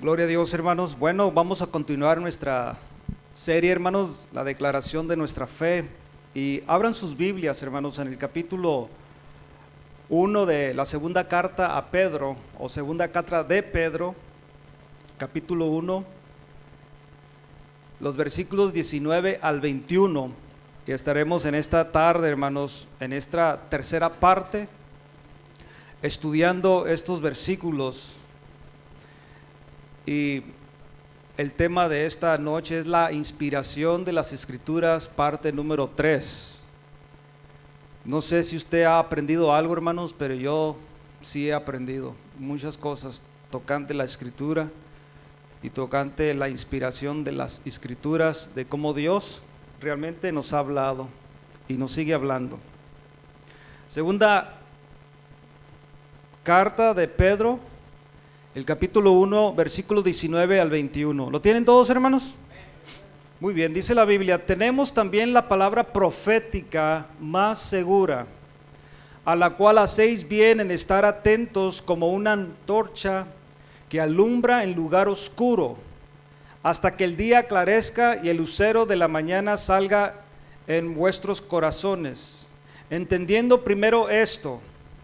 Gloria a Dios, hermanos. Bueno, vamos a continuar nuestra serie, hermanos, la declaración de nuestra fe. Y abran sus Biblias, hermanos, en el capítulo 1 de la segunda carta a Pedro, o segunda carta de Pedro, capítulo 1, los versículos 19 al 21. Y estaremos en esta tarde, hermanos, en esta tercera parte, estudiando estos versículos. Y el tema de esta noche es la inspiración de las Escrituras, parte número 3. No sé si usted ha aprendido algo, hermanos, pero yo sí he aprendido muchas cosas tocante la Escritura y tocante la inspiración de las Escrituras, de cómo Dios realmente nos ha hablado y nos sigue hablando. Segunda carta de Pedro, el capítulo 1, versículo 19 al 21. ¿Lo tienen todos, hermanos? Muy bien, dice la Biblia: tenemos también la palabra profética más segura, a la cual hacéis bien en estar atentos como una antorcha que alumbra en lugar oscuro, hasta que el día aclarezca y el lucero de la mañana salga en vuestros corazones, entendiendo primero esto,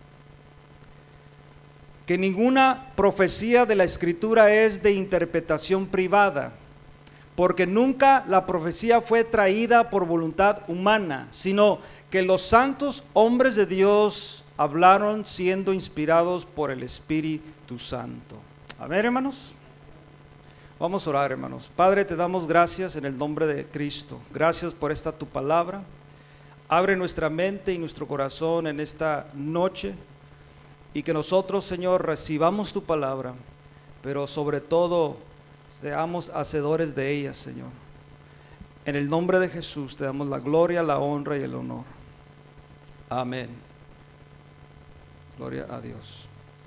que ninguna profecía de la Escritura es de interpretación privada, porque nunca la profecía fue traída por voluntad humana, sino que los santos hombres de Dios hablaron siendo inspirados por el Espíritu Santo. Amén, hermanos. Vamos a orar, hermanos. Padre, te damos gracias en el nombre de Cristo. Gracias por esta tu palabra. Abre nuestra mente y nuestro corazón en esta noche, y que nosotros, Señor, recibamos tu palabra, pero sobre todo seamos hacedores de ella, Señor. En el nombre de Jesús te damos la gloria, la honra y el honor. Amén. Gloria a Dios.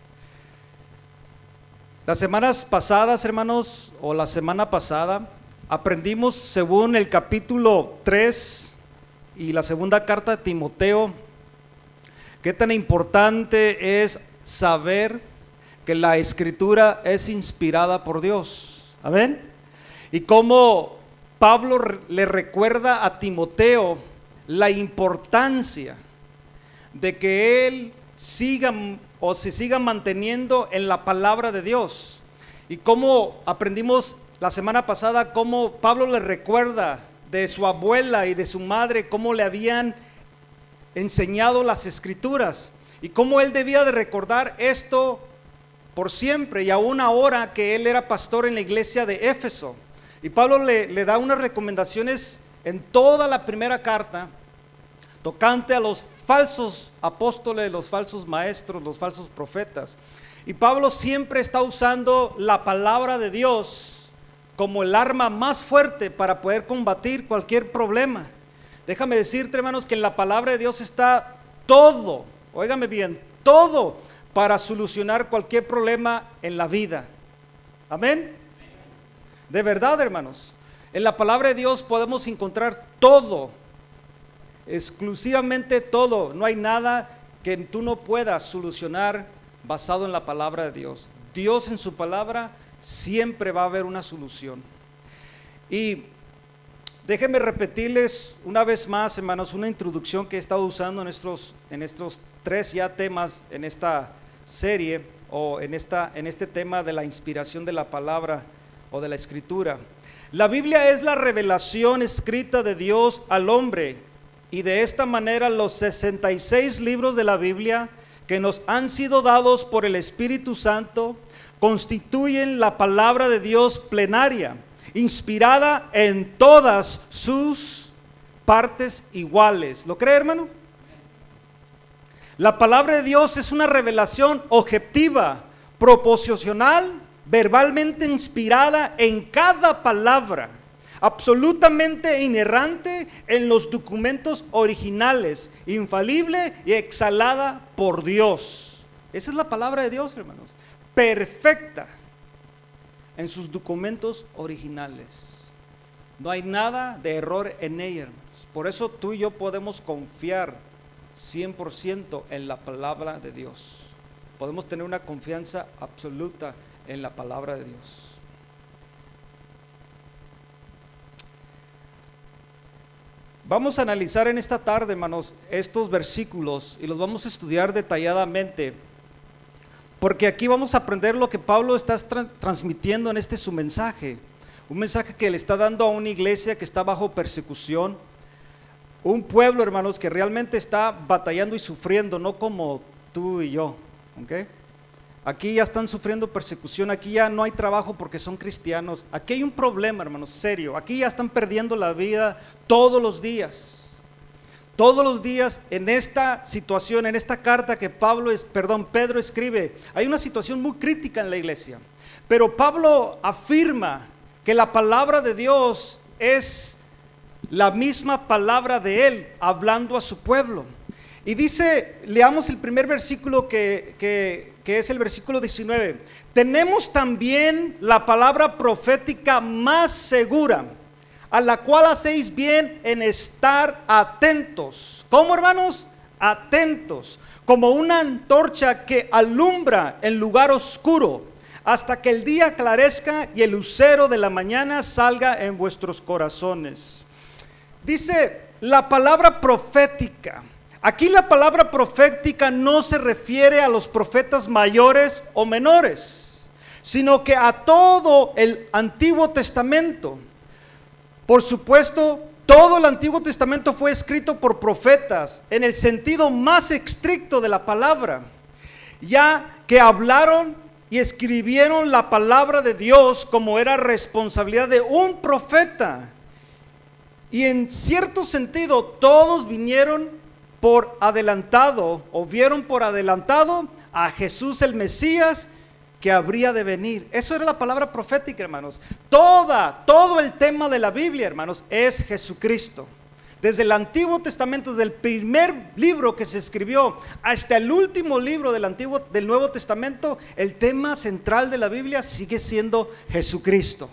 Las semanas pasadas, hermanos, o la semana pasada, aprendimos según el capítulo 3 y la segunda carta de Timoteo, qué tan importante es saber que la Escritura es inspirada por Dios. Amén. Y cómo Pablo le recuerda a Timoteo la importancia de que él se siga manteniendo en la palabra de Dios. Y cómo aprendimos la semana pasada cómo Pablo le recuerda de su abuela y de su madre, cómo le habían enseñado las Escrituras y cómo él debía de recordar esto por siempre, y aún ahora que él era pastor en la iglesia de Éfeso. Y Pablo le da unas recomendaciones en toda la primera carta tocante a los falsos apóstoles, los falsos maestros, los falsos profetas. Y Pablo siempre está usando la palabra de Dios como el arma más fuerte para poder combatir cualquier problema. Déjame decirte, hermanos, que en la palabra de Dios está todo, óigame bien, todo para solucionar cualquier problema en la vida. Amén. De verdad, hermanos, en la palabra de Dios podemos encontrar todo, exclusivamente todo. No hay nada que tú no puedas solucionar basado en la palabra de Dios. Dios en su palabra siempre va a haber una solución. Y déjenme repetirles una vez más, hermanos, una introducción que he estado usando en estos tres ya temas en esta serie, o en este tema de la inspiración de la palabra o de la Escritura. La Biblia es la revelación escrita de Dios al hombre, y de esta manera los 66 libros de la Biblia que nos han sido dados por el Espíritu Santo constituyen la palabra de Dios plenaria, inspirada en todas sus partes iguales. ¿Lo cree, hermano? La palabra de Dios es una revelación objetiva, proposicional, verbalmente inspirada en cada palabra, absolutamente inerrante en los documentos originales, infalible y exhalada por Dios. Esa es la palabra de Dios, hermanos, perfecta en sus documentos originales. No hay nada de error en ella, hermanos. Por eso tú y yo podemos confiar 100% en la palabra de Dios. Podemos tener una confianza absoluta en la palabra de Dios. Vamos a analizar en esta tarde, hermanos, estos versículos y los vamos a estudiar detalladamente, porque aquí vamos a aprender lo que Pablo está transmitiendo en este su mensaje, un mensaje que le está dando a una iglesia que está bajo persecución, un pueblo, hermanos, que realmente está batallando y sufriendo, no como tú y yo, ¿ok? Aquí ya están sufriendo persecución, aquí ya no hay trabajo porque son cristianos, aquí hay un problema, hermanos, serio, aquí ya están perdiendo la vida todos los días en esta situación, en esta carta que Pedro escribe, hay una situación muy crítica en la iglesia, pero Pablo afirma que la palabra de Dios es la misma palabra de él, hablando a su pueblo, y dice, leamos el primer versículo que es el versículo 19, tenemos también la palabra profética más segura, a la cual hacéis bien en estar atentos. ¿Cómo, hermanos? Atentos, como una antorcha que alumbra en lugar oscuro, hasta que el día aclarezca y el lucero de la mañana salga en vuestros corazones. Dice la palabra profética. Aquí la palabra profética no se refiere a los profetas mayores o menores, sino que a todo el Antiguo Testamento. Por supuesto, todo el Antiguo Testamento fue escrito por profetas en el sentido más estricto de la palabra, ya que hablaron y escribieron la palabra de Dios como era responsabilidad de un profeta. Y en cierto sentido, todos vinieron por adelantado, o vieron por adelantado a Jesús el Mesías que habría de venir. Eso era la palabra profética, hermanos. Todo el tema de la Biblia, hermanos, es Jesucristo. Desde el Antiguo Testamento, desde el primer libro que se escribió hasta el último libro del Nuevo Testamento, el tema central de la Biblia sigue siendo Jesucristo.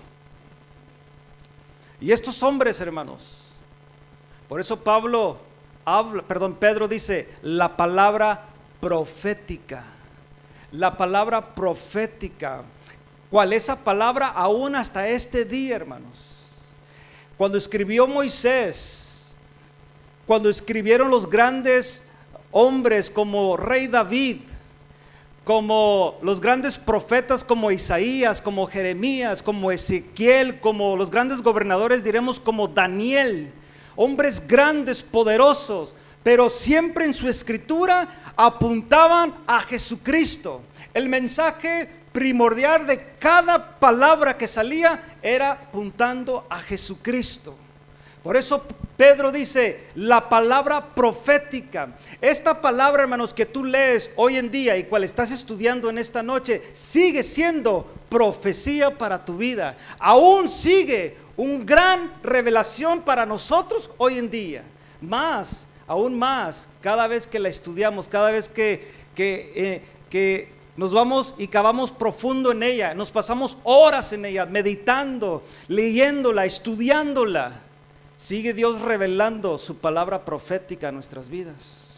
Y estos hombres, hermanos, por eso Pedro dice la palabra profética. La palabra profética. ¿Cuál es esa palabra? Aún hasta este día, hermanos. Cuando escribió Moisés, cuando escribieron los grandes hombres como Rey David, como los grandes profetas como Isaías, como Jeremías, como Ezequiel, como los grandes gobernadores, diremos como Daniel, hombres grandes, poderosos, pero siempre en su escritura apuntaban a Jesucristo. El mensaje primordial de cada palabra que salía era apuntando a Jesucristo. Por eso Pedro dice, la palabra profética. Esta palabra, hermanos, que tú lees hoy en día y cual estás estudiando en esta noche, sigue siendo profecía para tu vida. Aún sigue una gran revelación para nosotros hoy en día. Aún más, cada vez que la estudiamos, cada vez que nos vamos y cavamos profundo en ella, nos pasamos horas en ella, meditando, leyéndola, estudiándola. Sigue Dios revelando su palabra profética a nuestras vidas.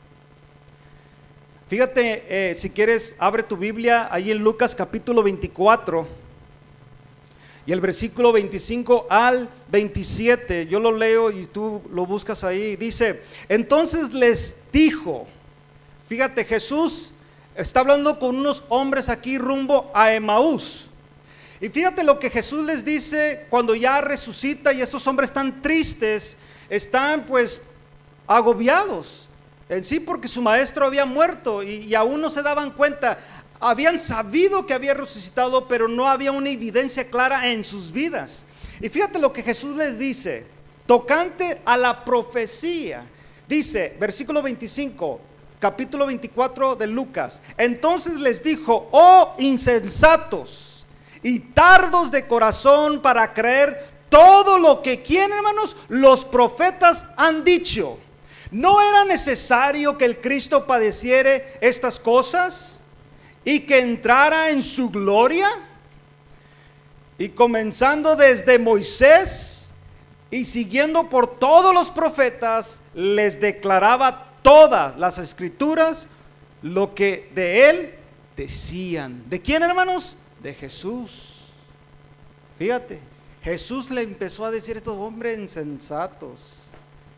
Fíjate, si quieres, abre tu Biblia ahí en Lucas capítulo 24 y el versículo 25 al 27. Yo lo leo y tú lo buscas ahí. Dice, entonces les dijo, fíjate, Jesús está hablando con unos hombres aquí rumbo a Emaús. Y fíjate lo que Jesús les dice cuando ya resucita y estos hombres están tristes, están pues agobiados en sí porque su maestro había muerto y aún no se daban cuenta. Habían sabido que había resucitado, pero no había una evidencia clara en sus vidas. Y fíjate lo que Jesús les dice, tocante a la profecía. Dice, versículo 25, capítulo 24 de Lucas. Entonces les dijo, oh insensatos y tardos de corazón para creer todo lo que, ¿quién, hermanos? Los profetas han dicho. ¿No era necesario que el Cristo padeciere estas cosas y que entrara en su gloria? Y comenzando desde Moisés y siguiendo por todos los profetas, les declaraba todas las escrituras lo que de él decían. ¿De quién, hermanos? De Jesús. Fíjate, Jesús le empezó a decir a estos hombres insensatos.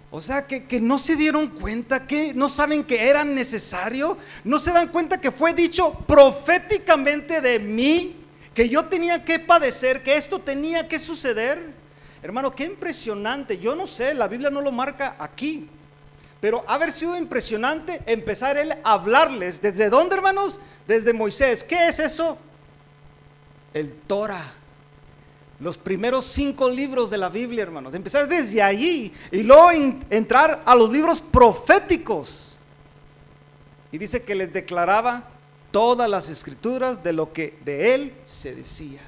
O sea, que no se dieron cuenta, que no saben que era necesario, no se dan cuenta que fue dicho proféticamente de mí, que yo tenía que padecer, que esto tenía que suceder. Hermano, qué impresionante. Yo no sé, la Biblia no lo marca aquí, pero haber sido impresionante empezar él a hablarles. ¿Desde dónde, hermanos? Desde Moisés. ¿Qué es eso? El Torah. Los primeros 5 libros de la Biblia, hermanos. Empezar desde allí y luego entrar a los libros proféticos. Y dice que les declaraba todas las escrituras de lo que de él se decía.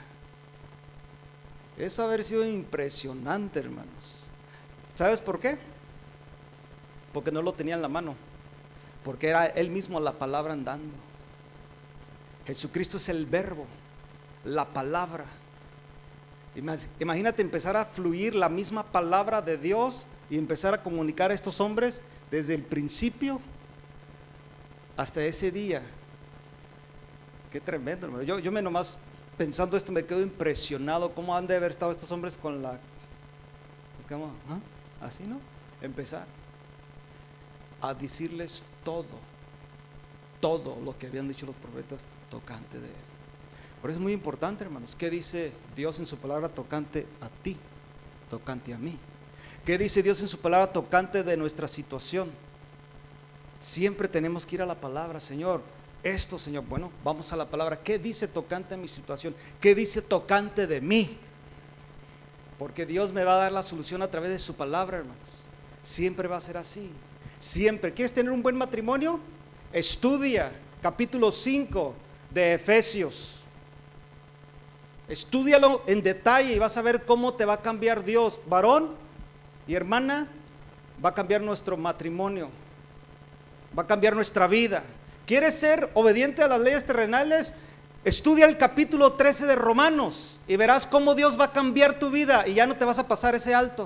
Eso haber sido impresionante, hermanos. ¿Sabes por qué? Porque no lo tenía en la mano, porque era él mismo la palabra andando. Jesucristo es el verbo, la palabra. Imagínate empezar a fluir la misma palabra de Dios y empezar a comunicar a estos hombres desde el principio hasta ese día. Qué tremendo, hermano. Yo me nomás pensando esto me quedo impresionado cómo han de haber estado estos hombres con la... Así, ¿no? Empezar a decirles todo lo que habían dicho los profetas tocante de él. Por eso es muy importante, hermanos, ¿qué dice Dios en su palabra tocante a ti, tocante a mí? ¿Qué dice Dios en su palabra tocante de nuestra situación? Siempre tenemos que ir a la palabra. Señor, esto, Señor, bueno, vamos a la palabra. ¿Qué dice tocante a mi situación? ¿Qué dice tocante de mí? Porque Dios me va a dar la solución a través de su palabra, hermanos. Siempre va a ser así. Siempre. ¿Quieres tener un buen matrimonio? Estudia capítulo 5 de Efesios. Estúdialo en detalle y vas a ver cómo te va a cambiar Dios. Varón y hermana, va a cambiar nuestro matrimonio, va a cambiar nuestra vida. ¿Quieres ser obediente a las leyes terrenales? Estudia el capítulo 13 de Romanos y verás cómo Dios va a cambiar tu vida y ya no te vas a pasar ese alto.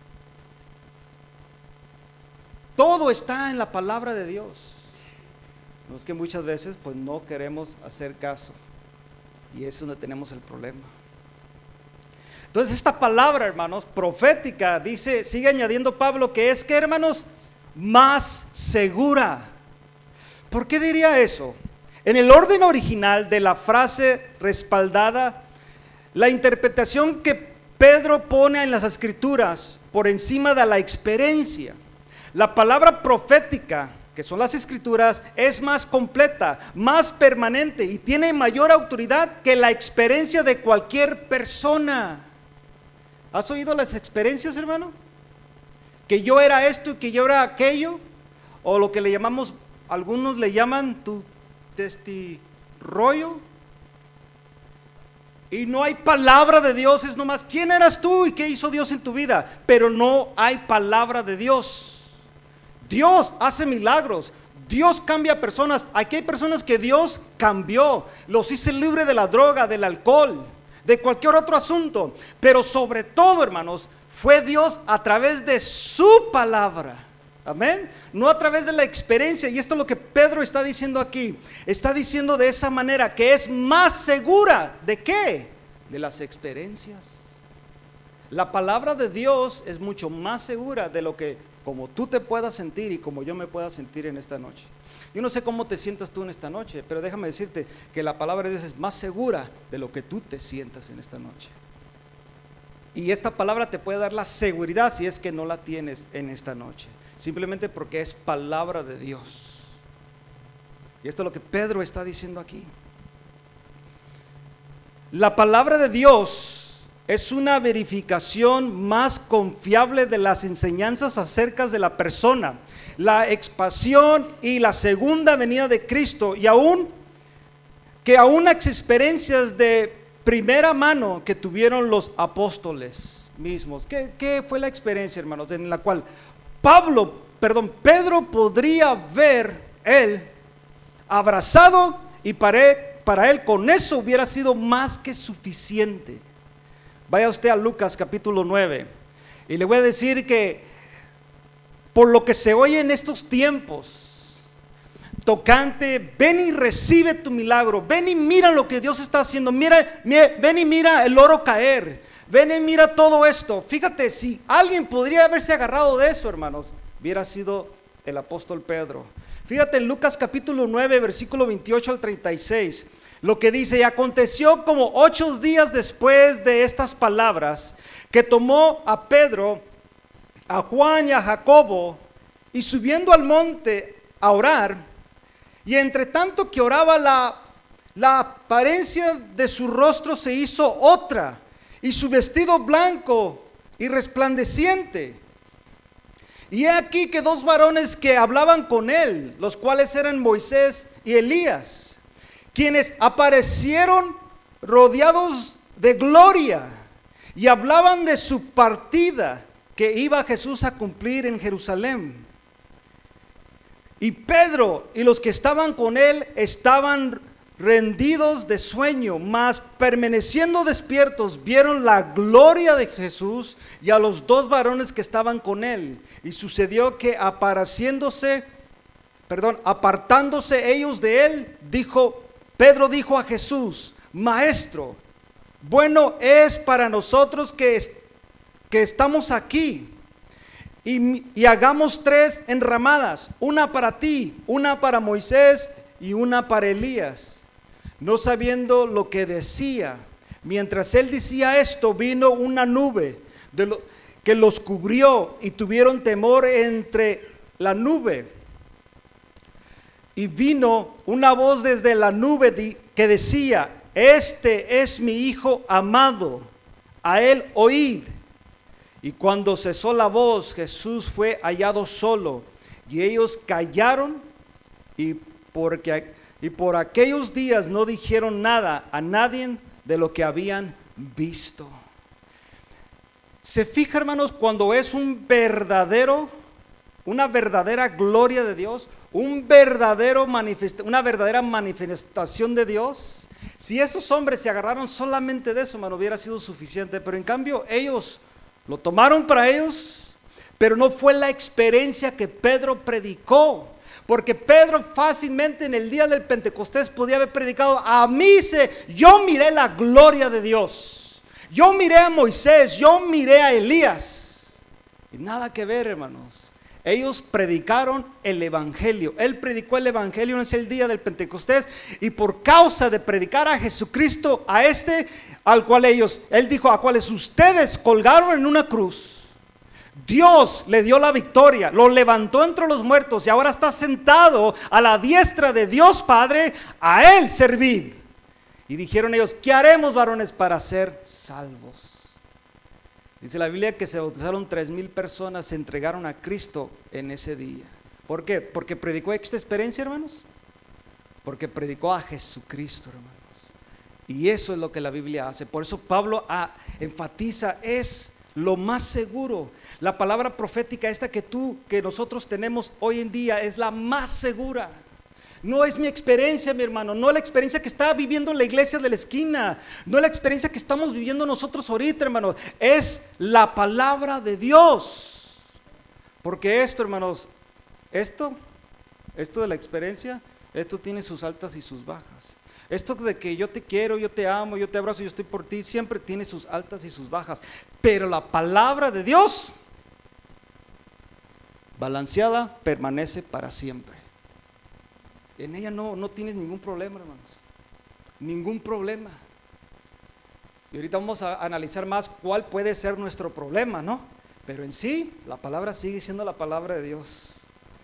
Todo está en la palabra de Dios. No es que muchas veces pues no queremos hacer caso. Y es donde tenemos el problema. Entonces esta palabra, hermanos, profética, dice, sigue añadiendo Pablo, que es que, hermanos, más segura. ¿Por qué diría eso? En el orden original de la frase respaldada, la interpretación que Pedro pone en las escrituras por encima de la experiencia, la palabra profética, que son las escrituras, es más completa, más permanente y tiene mayor autoridad que la experiencia de cualquier persona. ¿Has oído las experiencias, hermano? Que yo era esto y que yo era aquello, o lo que le llamamos, algunos le llaman tu testirollo. Y no hay palabra de Dios, es nomás quién eras tú y qué hizo Dios en tu vida, pero no hay palabra de Dios. Dios hace milagros, Dios cambia personas. Aquí hay personas que Dios cambió, los hizo libre de la droga, del alcohol, de cualquier otro asunto. Pero sobre todo, hermanos, fue Dios a través de su palabra. Amén. No a través de la experiencia. Y esto es lo que Pedro está diciendo aquí. Está diciendo de esa manera que es más segura. ¿De qué? De las experiencias. La palabra de Dios es mucho más segura de lo que como tú te puedas sentir y como yo me pueda sentir en esta noche. Yo no sé cómo te sientas tú en esta noche, pero déjame decirte que la palabra de Dios es más segura de lo que tú te sientas en esta noche. Y esta palabra te puede dar la seguridad si es que no la tienes en esta noche, simplemente porque es palabra de Dios. Y esto es lo que Pedro está diciendo aquí. La palabra de Dios es una verificación más confiable de las enseñanzas acerca de la persona, la expansión y la segunda venida de Cristo, y aún las experiencias de primera mano que tuvieron los apóstoles mismos. ¿Qué fue la experiencia, hermanos, en la cual Pedro podría ver él abrazado, y para él con eso hubiera sido más que suficiente? Vaya usted a Lucas capítulo 9 y le voy a decir que por lo que se oye en estos tiempos tocante, ven y recibe tu milagro, ven y mira lo que Dios está haciendo, ven y mira el oro caer, ven y mira todo esto. Fíjate, si alguien podría haberse agarrado de eso, hermanos, hubiera sido el apóstol Pedro. Fíjate en Lucas capítulo 9, versículo 28 al 36, lo que dice: y aconteció como 8 días después de estas palabras, que tomó a Pedro, a Juan y a Jacobo, y subiendo al monte a orar, y entre tanto que oraba, la apariencia de su rostro se hizo otra, y su vestido blanco y resplandeciente. Y he aquí que 2 varones que hablaban con él, los cuales eran Moisés y Elías, quienes aparecieron rodeados de gloria, y hablaban de su partida que iba Jesús a cumplir en Jerusalén. Y Pedro y los que estaban con él estaban rendidos de sueño, mas permaneciendo despiertos vieron la gloria de Jesús y a los 2 varones que estaban con él. Y sucedió que apartándose ellos de él, Pedro dijo a Jesús: Maestro, bueno es para nosotros que estamos aquí, y hagamos 3 enramadas, una para ti, una para Moisés y una para Elías. No sabiendo lo que decía, mientras él decía esto, vino una nube que los cubrió, y tuvieron temor entre la nube. Y vino una voz desde la nube que decía: este es mi Hijo amado, a él oíd. Y cuando cesó la voz, Jesús fue hallado solo, y ellos callaron, y por aquellos días no dijeron nada a nadie de lo que habían visto. Se fija, hermanos, cuando es una verdadera gloria de Dios, una verdadera manifestación de Dios. Si esos hombres se agarraron solamente de eso, hermano, hubiera sido suficiente. Pero en cambio ellos lo tomaron para ellos, pero no fue la experiencia que Pedro predicó. Porque Pedro fácilmente en el día del Pentecostés podía haber predicado: yo miré la gloria de Dios, yo miré a Moisés, yo miré a Elías. Y nada que ver, hermanos. Ellos predicaron el evangelio. Él predicó el evangelio en ese día del Pentecostés, y por causa de predicar a Jesucristo, él dijo: a cuales ustedes colgaron en una cruz, Dios le dio la victoria, lo levantó entre los muertos, y ahora está sentado a la diestra de Dios Padre. A él servid. Y dijeron ellos: ¿qué haremos, varones, para ser salvos? Dice la Biblia que se bautizaron 3,000 personas, se entregaron a Cristo en ese día. ¿Por qué? Porque predicó esta experiencia, hermanos. Porque predicó a Jesucristo, hermanos. Y eso es lo que la Biblia hace. Por eso Pablo enfatiza: es lo más seguro. La palabra profética esta que nosotros tenemos hoy en día es la más segura. No es mi experiencia, mi hermano, no es la experiencia que está viviendo la iglesia de la esquina, no es la experiencia que estamos viviendo nosotros ahorita, hermanos. Es la palabra de Dios. Porque esto, hermanos, esto de la experiencia, esto tiene sus altas y sus bajas. Esto de que yo te quiero, yo te amo, yo te abrazo, yo estoy por ti, siempre tiene sus altas y sus bajas. Pero la palabra de Dios, balanceada, permanece para siempre. En ella no tienes ningún problema, hermanos. Ningún problema. Y ahorita vamos a analizar más cuál puede ser nuestro problema, ¿no? Pero en sí, la palabra sigue siendo la palabra de Dios.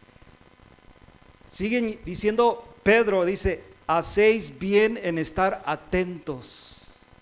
Sigue diciendo Pedro, dice: hacéis bien en estar atentos.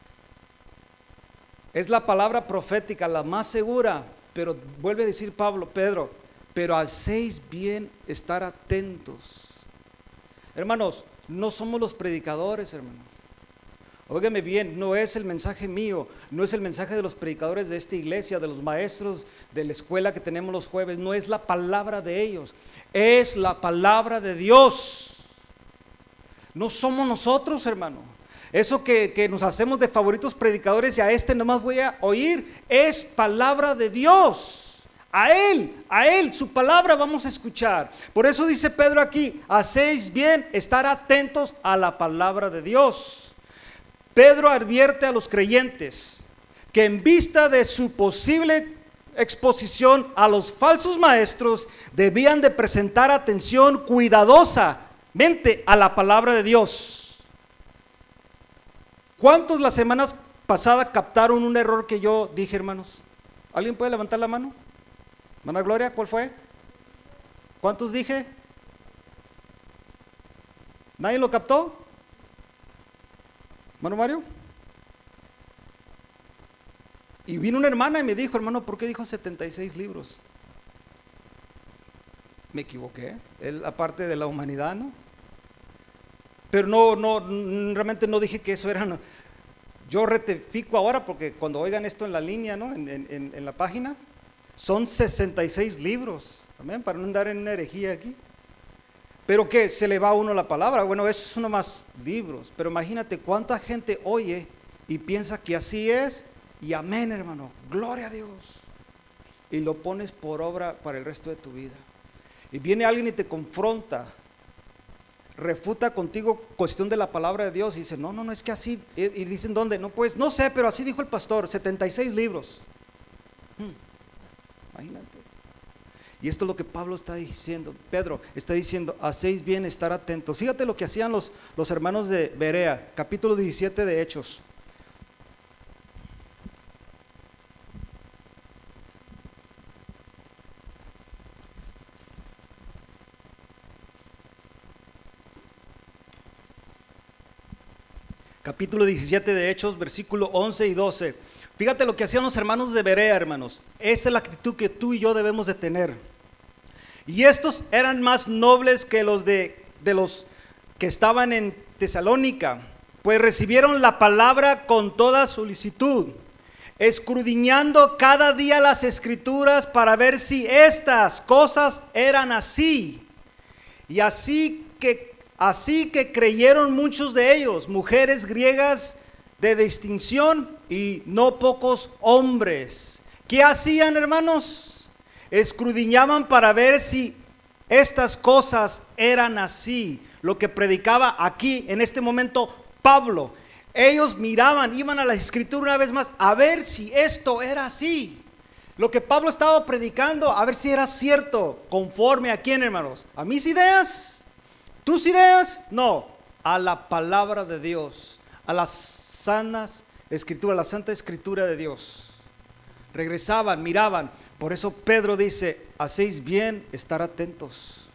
Es la palabra profética la más segura, pero vuelve a decir Pedro, pero hacéis bien estar atentos. Hermanos, no somos los predicadores, hermanos. Óigame bien, no es el mensaje mío, no es el mensaje de los predicadores de esta iglesia, de los maestros de la escuela que tenemos los jueves, no es la palabra de ellos, es la palabra de Dios. No somos nosotros, hermano. Eso que nos hacemos de favoritos predicadores y a nomás voy a oír, es palabra de Dios. A Él, su palabra vamos a escuchar. Por eso dice Pedro aquí: hacéis bien estar atentos a la palabra de Dios. Pedro advierte a los creyentes que en vista de su posible exposición a los falsos maestros, debían de presentar atención cuidadosamente a la palabra de Dios. ¿Cuántos la semana pasada captaron un error que yo dije, hermanos? ¿Alguien puede levantar la mano? Hermana Gloria, ¿cuál fue? ¿Cuántos dije? ¿Nadie lo captó? ¿Hermano Mario? Y vino una hermana y me dijo, hermano, ¿por qué dijo 76 libros? Me equivoqué, es la parte de la humanidad, ¿no? Pero realmente no dije que eso era, no. Yo rectifico ahora porque cuando oigan esto en la línea, ¿no? En la página, son 66 libros, amén, para no andar en una herejía aquí. Pero que se le va a uno la palabra, bueno, eso es uno más libros, pero imagínate cuánta gente oye y piensa que así es, y amén, hermano, gloria a Dios, y lo pones por obra para el resto de tu vida. Y viene alguien y te confronta, refuta contigo cuestión de la palabra de Dios y dice, no, es que así, y dicen, ¿dónde? No, pues, no sé, pero así dijo el pastor, 76 libros. Imagínate. Y esto es lo que Pablo está diciendo, Pedro está diciendo, hacéis bien estar atentos. Fíjate lo que hacían los hermanos de Berea, capítulo 17 de Hechos. Capítulo 17 de Hechos, versículo 11 y 12. Fíjate lo que hacían los hermanos de Berea, hermanos. Esa es la actitud que tú y yo debemos de tener. Y estos eran más nobles que los de los que estaban en Tesalónica, pues recibieron la palabra con toda solicitud, escudriñando cada día las escrituras para ver si estas cosas eran así. Y así que creyeron muchos de ellos, mujeres griegas de distinción y no pocos hombres. ¿Qué hacían, hermanos? Escudriñaban para ver si estas cosas eran así. Lo que predicaba aquí en este momento Pablo. Ellos miraban, iban a la escritura una vez más a ver si esto era así. Lo que Pablo estaba predicando, a ver si era cierto. ¿Conforme a quién, hermanos? ¿A mis ideas? ¿Tus ideas? No, a la palabra de Dios, a las sanas escrituras, la santa escritura de Dios. Regresaban, miraban. Por eso Pedro dice, hacéis bien estar atentos.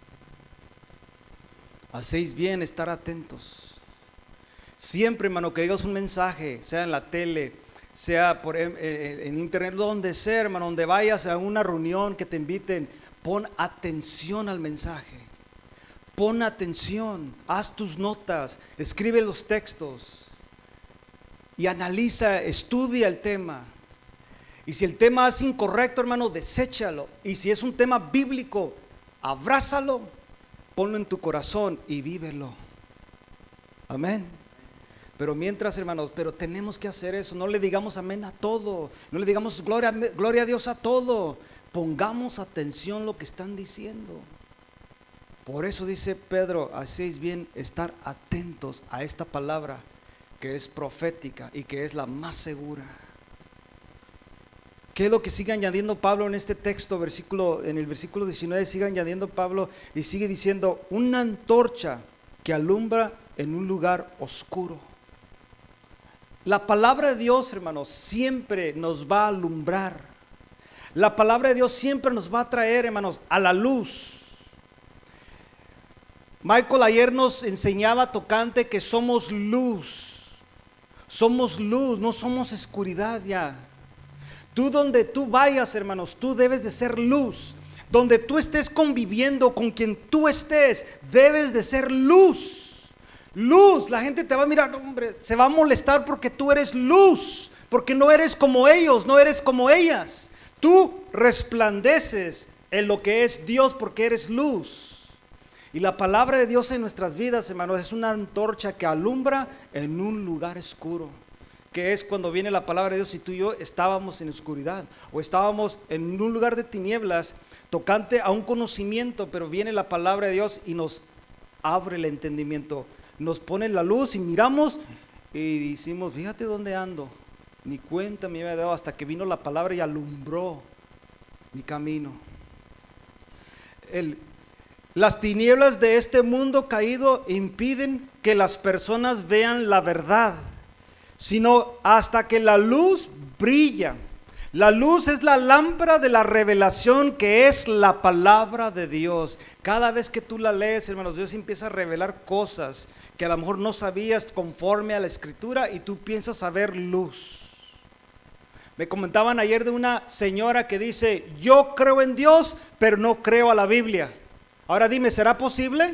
Hacéis bien estar atentos. Siempre, hermano, que digas un mensaje, sea en la tele, sea en internet, donde sea, hermano, donde vayas a una reunión que te inviten, pon atención al mensaje. Pon atención, haz tus notas, escribe los textos y analiza, estudia el tema. Y si el tema es incorrecto, hermano, deséchalo. Y si es un tema bíblico, abrázalo, ponlo en tu corazón y vívelo. Amén. Pero mientras, hermanos, pero tenemos que hacer eso. No le digamos amén a todo. No le digamos gloria a Dios a todo. Pongamos atención a lo que están diciendo. Por eso dice Pedro, hacéis bien estar atentos a esta palabra que es profética y que es la más segura. ¿Qué es lo que sigue añadiendo Pablo en este texto? En el versículo 19 sigue añadiendo Pablo y sigue diciendo, una antorcha que alumbra en un lugar oscuro. La palabra de Dios, hermanos, siempre nos va a alumbrar. La palabra de Dios siempre nos va a traer, hermanos, a la luz. Michael ayer nos enseñaba tocante que somos luz. Somos luz, no somos oscuridad ya. Tú donde tú vayas, hermanos, tú debes de ser luz. Donde tú estés conviviendo con quien tú estés, debes de ser luz. Luz, la gente te va a mirar, hombre, se va a molestar porque tú eres luz, porque no eres como ellos, no eres como ellas. Tú resplandeces en lo que es Dios porque eres luz. Y la palabra de Dios en nuestras vidas, hermanos, es una antorcha que alumbra en un lugar oscuro. Que es cuando viene la palabra de Dios y tú y yo estábamos en oscuridad o estábamos en un lugar de tinieblas tocante a un conocimiento, pero viene la palabra de Dios y nos abre el entendimiento, nos pone la luz y miramos y decimos, fíjate dónde ando, Ni cuenta me había dado hasta que vino la palabra y alumbró mi camino. Las tinieblas de este mundo caído impiden que las personas vean la verdad, sino hasta que la luz brilla. La luz es la lámpara de la revelación, que es la palabra de Dios. Cada vez que tú la lees, hermanos, Dios empieza a revelar cosas que a lo mejor no sabías conforme a la escritura, y tú piensas saber luz. Me comentaban ayer de una señora que dice: yo creo en Dios, pero no creo a la Biblia. Ahora dime, ¿será posible?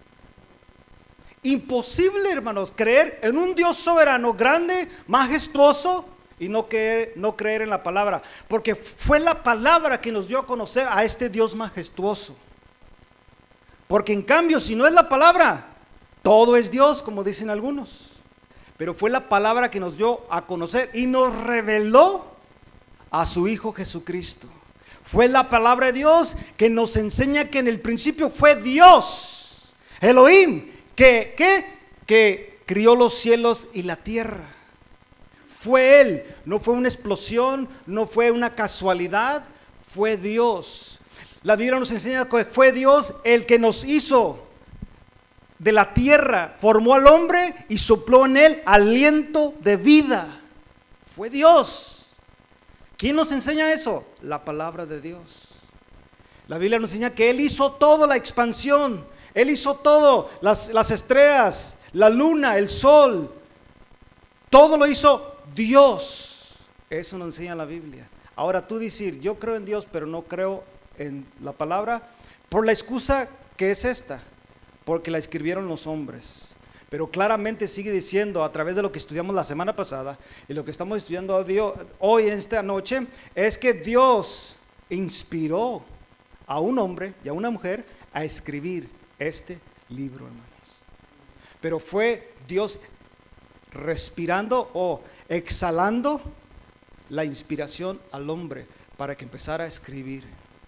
Imposible, hermanos, creer en un Dios soberano, grande, majestuoso, y no creer en la palabra, porque fue la palabra que nos dio a conocer a este Dios majestuoso. Porque en cambio, si no es la palabra, todo es Dios, como dicen algunos. Pero fue la palabra que nos dio a conocer y nos reveló a su Hijo Jesucristo. Fue la palabra de Dios que nos enseña que en el principio fue Dios, Elohim, que crió los cielos y la tierra. Fue Él, no fue una explosión, no fue una casualidad, fue Dios. La Biblia nos enseña que fue Dios el que nos hizo de la tierra, formó al hombre y sopló en él aliento de vida. Fue Dios. ¿Quién nos enseña eso? La palabra de Dios. La Biblia nos enseña que Él hizo toda la expansión, Él hizo todo, las estrellas, la luna, el sol, todo lo hizo Dios. Eso nos enseña la Biblia. Ahora tú decir: yo creo en Dios, pero no creo en la palabra, por la excusa que es esta: porque la escribieron los hombres. Pero claramente sigue diciendo, a través de lo que estudiamos la semana pasada y lo que estamos estudiando hoy en esta noche, es que Dios inspiró a un hombre y a una mujer a escribir este libro, hermanos. Pero fue Dios respirando o exhalando la inspiración al hombre para que empezara a escribir.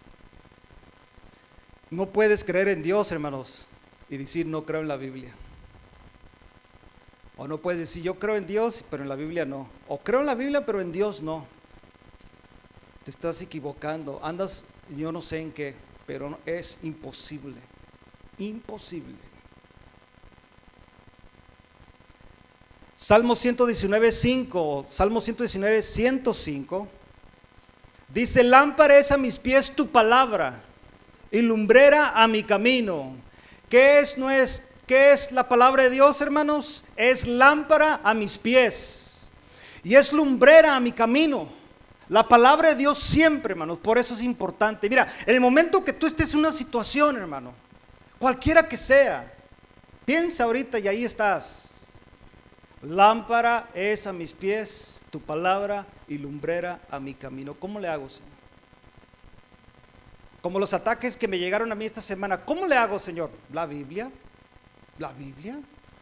No puedes creer en Dios, hermanos, y decir: no creo en la Biblia. O no puedes decir: yo creo en Dios, pero en la Biblia no. O creo en la Biblia, pero en Dios no. Te estás equivocando. Andas, yo no sé en qué, pero no, es imposible. Imposible. Salmo 119:5, Salmo 119:105 dice: lámpara es a mis pies tu palabra y lumbrera a mi camino. ¿Qué es la palabra de Dios, hermanos? Es lámpara a mis pies y es lumbrera a mi camino. La palabra de Dios siempre, hermanos, por eso es importante. Mira, en el momento que tú estés en una situación, hermano, cualquiera que sea, piensa ahorita y ahí estás. Lámpara es a mis pies tu palabra y lumbrera a mi camino. ¿Cómo le hago, Señor? Como los ataques que me llegaron a mí esta semana. ¿Cómo le hago, Señor? La Biblia. La Biblia.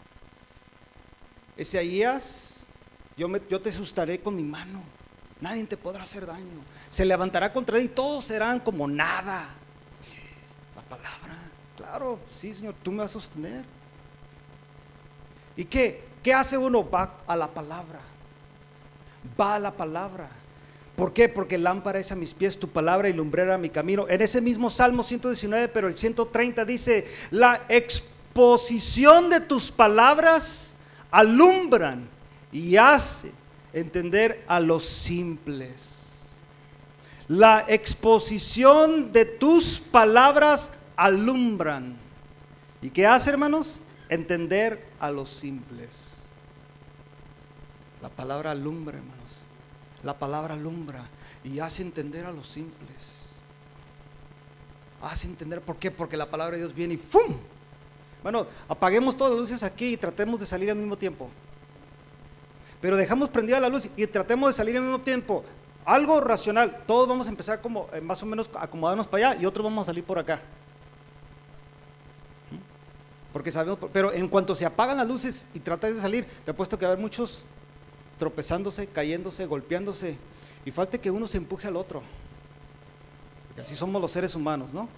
Isaías: yo te asustaré con mi mano, nadie te podrá hacer daño. Se levantará contra ti y todos serán como nada. La palabra, claro, sí, Señor, tú me vas a sostener. ¿Y qué hace uno? Va a la palabra. Va a la palabra. ¿Por qué? Porque lámpara es a mis pies tu palabra y lumbrera a mi camino. En ese mismo Salmo 119, pero el 130 dice: la exposición de tus palabras alumbran y hace entender a los simples. La exposición de tus palabras alumbran. ¿Y qué hace, hermanos? Entender a los simples. La palabra alumbra, hermanos. La palabra alumbra y hace entender a los simples. Hace entender. ¿Por qué? Porque la palabra de Dios viene y ¡fum! Bueno, apaguemos todas las luces aquí y tratemos de salir al mismo tiempo. Pero dejamos prendida la luz y tratemos de salir al mismo tiempo. Algo racional. Todos vamos a empezar como más o menos a acomodarnos para allá y otros vamos a salir por acá. Porque sabemos, pero en cuanto se apagan las luces y tratas de salir, te apuesto que va a haber muchos tropezándose, cayéndose, golpeándose, y falta que uno se empuje al otro. Porque así somos los seres humanos, ¿no?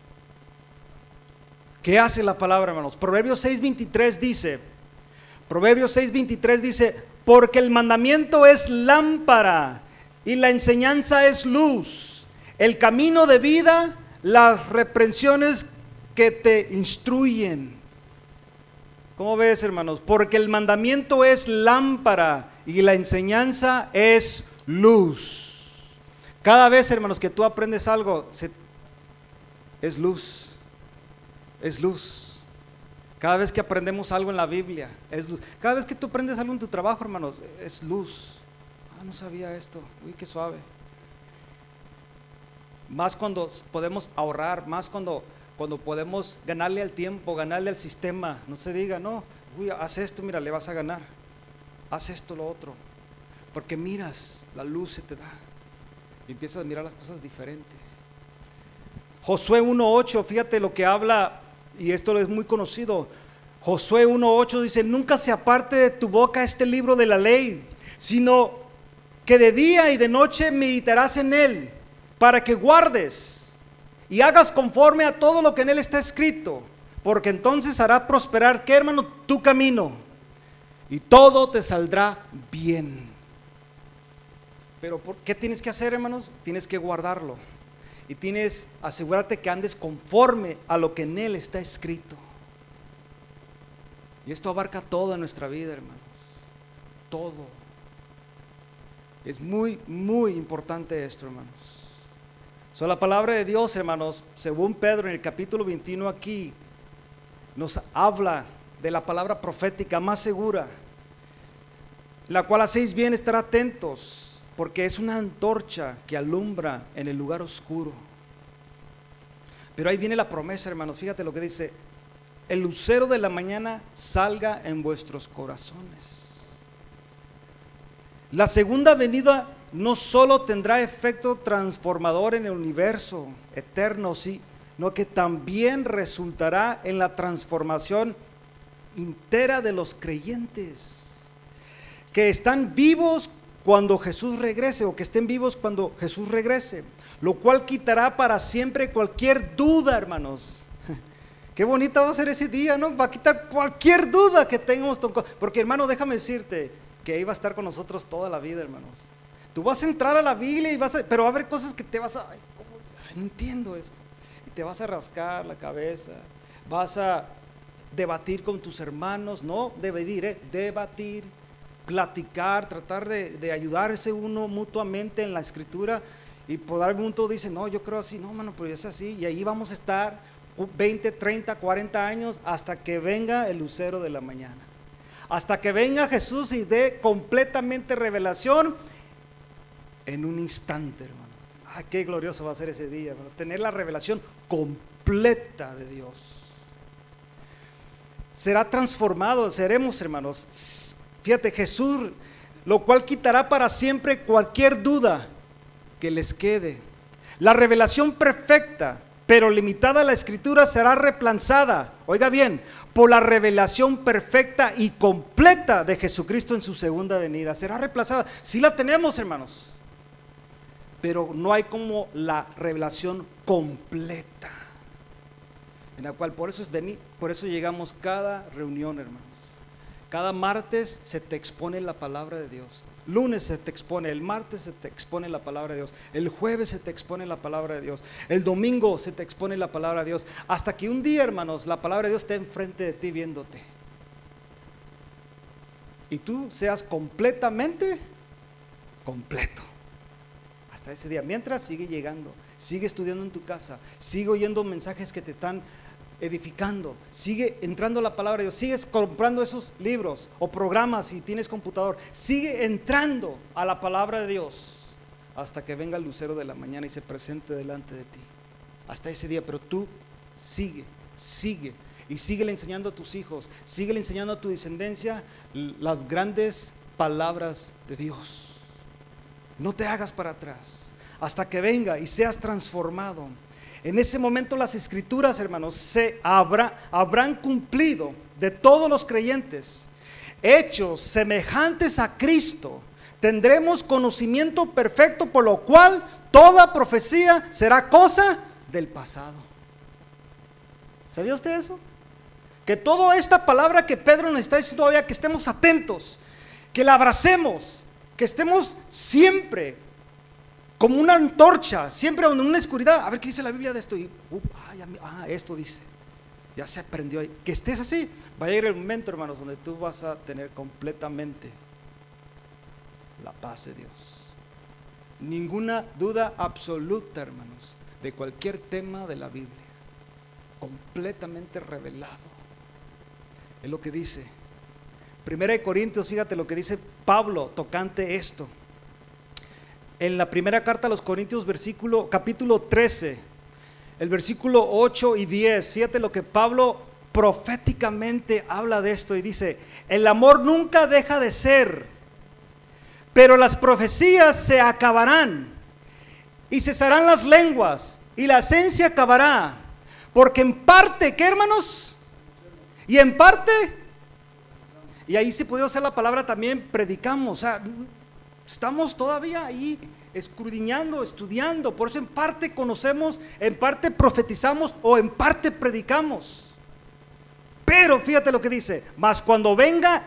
¿Qué hace la palabra, hermanos? Proverbios 6:23 dice: porque el mandamiento es lámpara y la enseñanza es luz, el camino de vida, las reprensiones que te instruyen. ¿Cómo ves, hermanos? Porque el mandamiento es lámpara y la enseñanza es luz. Cada vez, hermanos, que tú aprendes algo, es luz. Es luz. Cada vez que aprendemos algo en la Biblia, es luz. Cada vez que tú aprendes algo en tu trabajo, hermanos, es luz. No sabía esto. Uy, qué suave. Más cuando podemos ahorrar, más cuando podemos ganarle al tiempo, ganarle al sistema. No se diga, no, uy, haz esto, mira, le vas a ganar. Haz esto, lo otro. Porque miras, la luz se te da. Y empiezas a mirar las cosas diferentes. Josué 1:8, fíjate lo que habla, y esto es muy conocido. Josué 1:8 dice: nunca se aparte de tu boca este libro de la ley, sino que de día y de noche meditarás en él, para que guardes y hagas conforme a todo lo que en él está escrito, porque entonces hará prosperar, ¿qué, hermano? Tu camino, y todo te saldrá bien. Pero ¿qué tienes que hacer, hermanos? Tienes que guardarlo. Y tienes, asegúrate que andes conforme a lo que en él está escrito. Y esto abarca toda nuestra vida, hermanos. Todo. Es muy, muy importante esto, hermanos. La palabra de Dios, hermanos, según Pedro en el capítulo 21 aquí, nos habla de la palabra profética más segura, la cual hacéis bien estar atentos, porque es una antorcha que alumbra en el lugar oscuro. Pero ahí viene la promesa, hermanos. Fíjate lo que dice: el lucero de la mañana salga en vuestros corazones. La segunda venida no solo tendrá efecto transformador en el universo eterno, sino que también resultará en la transformación entera de los creyentes que están vivos cuando Jesús regrese, o que estén vivos cuando Jesús regrese, lo cual quitará para siempre cualquier duda, hermanos. Qué bonita va a ser ese día, ¿no? Va a quitar cualquier duda que tengamos, porque, hermano, déjame decirte que ahí va a estar con nosotros toda la vida, hermanos. Tú vas a entrar a la Biblia y pero va a haber cosas que te vas a, no entiendo esto, y te vas a rascar la cabeza, vas a debatir con tus hermanos, no debatir, platicar, tratar de ayudarse uno mutuamente en la escritura. Y por algún punto dice: no, yo creo así, no, mano, pero es así. Y ahí vamos a estar 20, 30, 40 años hasta que venga el lucero de la mañana, hasta que venga Jesús y dé completamente revelación en un instante, hermano. Qué glorioso va a ser ese día, hermano, tener la revelación completa de Dios. Será transformado, seremos, hermanos. Fíjate, Jesús, lo cual quitará para siempre cualquier duda que les quede. La revelación perfecta, pero limitada a la escritura, será reemplazada, oiga bien, por la revelación perfecta y completa de Jesucristo en su segunda venida. Será reemplazada. Sí la tenemos, hermanos, pero no hay como la revelación completa, en la cual por eso llegamos cada reunión, hermanos. Cada martes se te expone la palabra de Dios. Lunes se te expone, el martes se te expone la palabra de Dios, el jueves se te expone la palabra de Dios, el domingo se te expone la palabra de Dios, hasta que un día, hermanos, la palabra de Dios esté enfrente de ti viéndote. Y tú seas completamente completo. Hasta ese día. Mientras sigue llegando, sigue estudiando en tu casa, sigue oyendo mensajes que te están edificando, sigue entrando la palabra de Dios, sigues comprando esos libros o programas si tienes computador, sigue entrando a la palabra de Dios hasta que venga el lucero de la mañana y se presente delante de ti. Hasta ese día, pero tú sigue y síguele enseñando a tus hijos, síguele enseñando a tu descendencia las grandes palabras de Dios. No te hagas para atrás hasta que venga y seas transformado. En ese momento las escrituras, hermanos, habrán cumplido de todos los creyentes, hechos semejantes a Cristo. Tendremos conocimiento perfecto, por lo cual toda profecía será cosa del pasado. ¿Sabía usted eso? Que toda esta palabra que Pedro nos está diciendo todavía, que estemos atentos, que la abracemos, que estemos siempre como una antorcha, siempre en una oscuridad. A ver qué dice la Biblia de esto. Y, esto dice. Ya se aprendió ahí. Que estés así, va a llegar el momento, hermanos, donde tú vas a tener completamente la paz de Dios. Ninguna duda absoluta, hermanos, de cualquier tema de la Biblia. Completamente revelado. Es lo que dice. Primera de Corintios, fíjate lo que dice Pablo tocante esto. En la primera carta a los Corintios, capítulo 13, el versículo 8 y 10, fíjate lo que Pablo proféticamente habla de esto y dice: el amor nunca deja de ser, pero las profecías se acabarán y cesarán las lenguas y la ciencia acabará, porque en parte, ¿qué, hermanos? Y en parte, y ahí se puede usar la palabra también, predicamos. O sea, estamos todavía ahí escudriñando, estudiando. Por eso en parte conocemos, en parte profetizamos o en parte predicamos. Pero fíjate lo que dice: mas cuando venga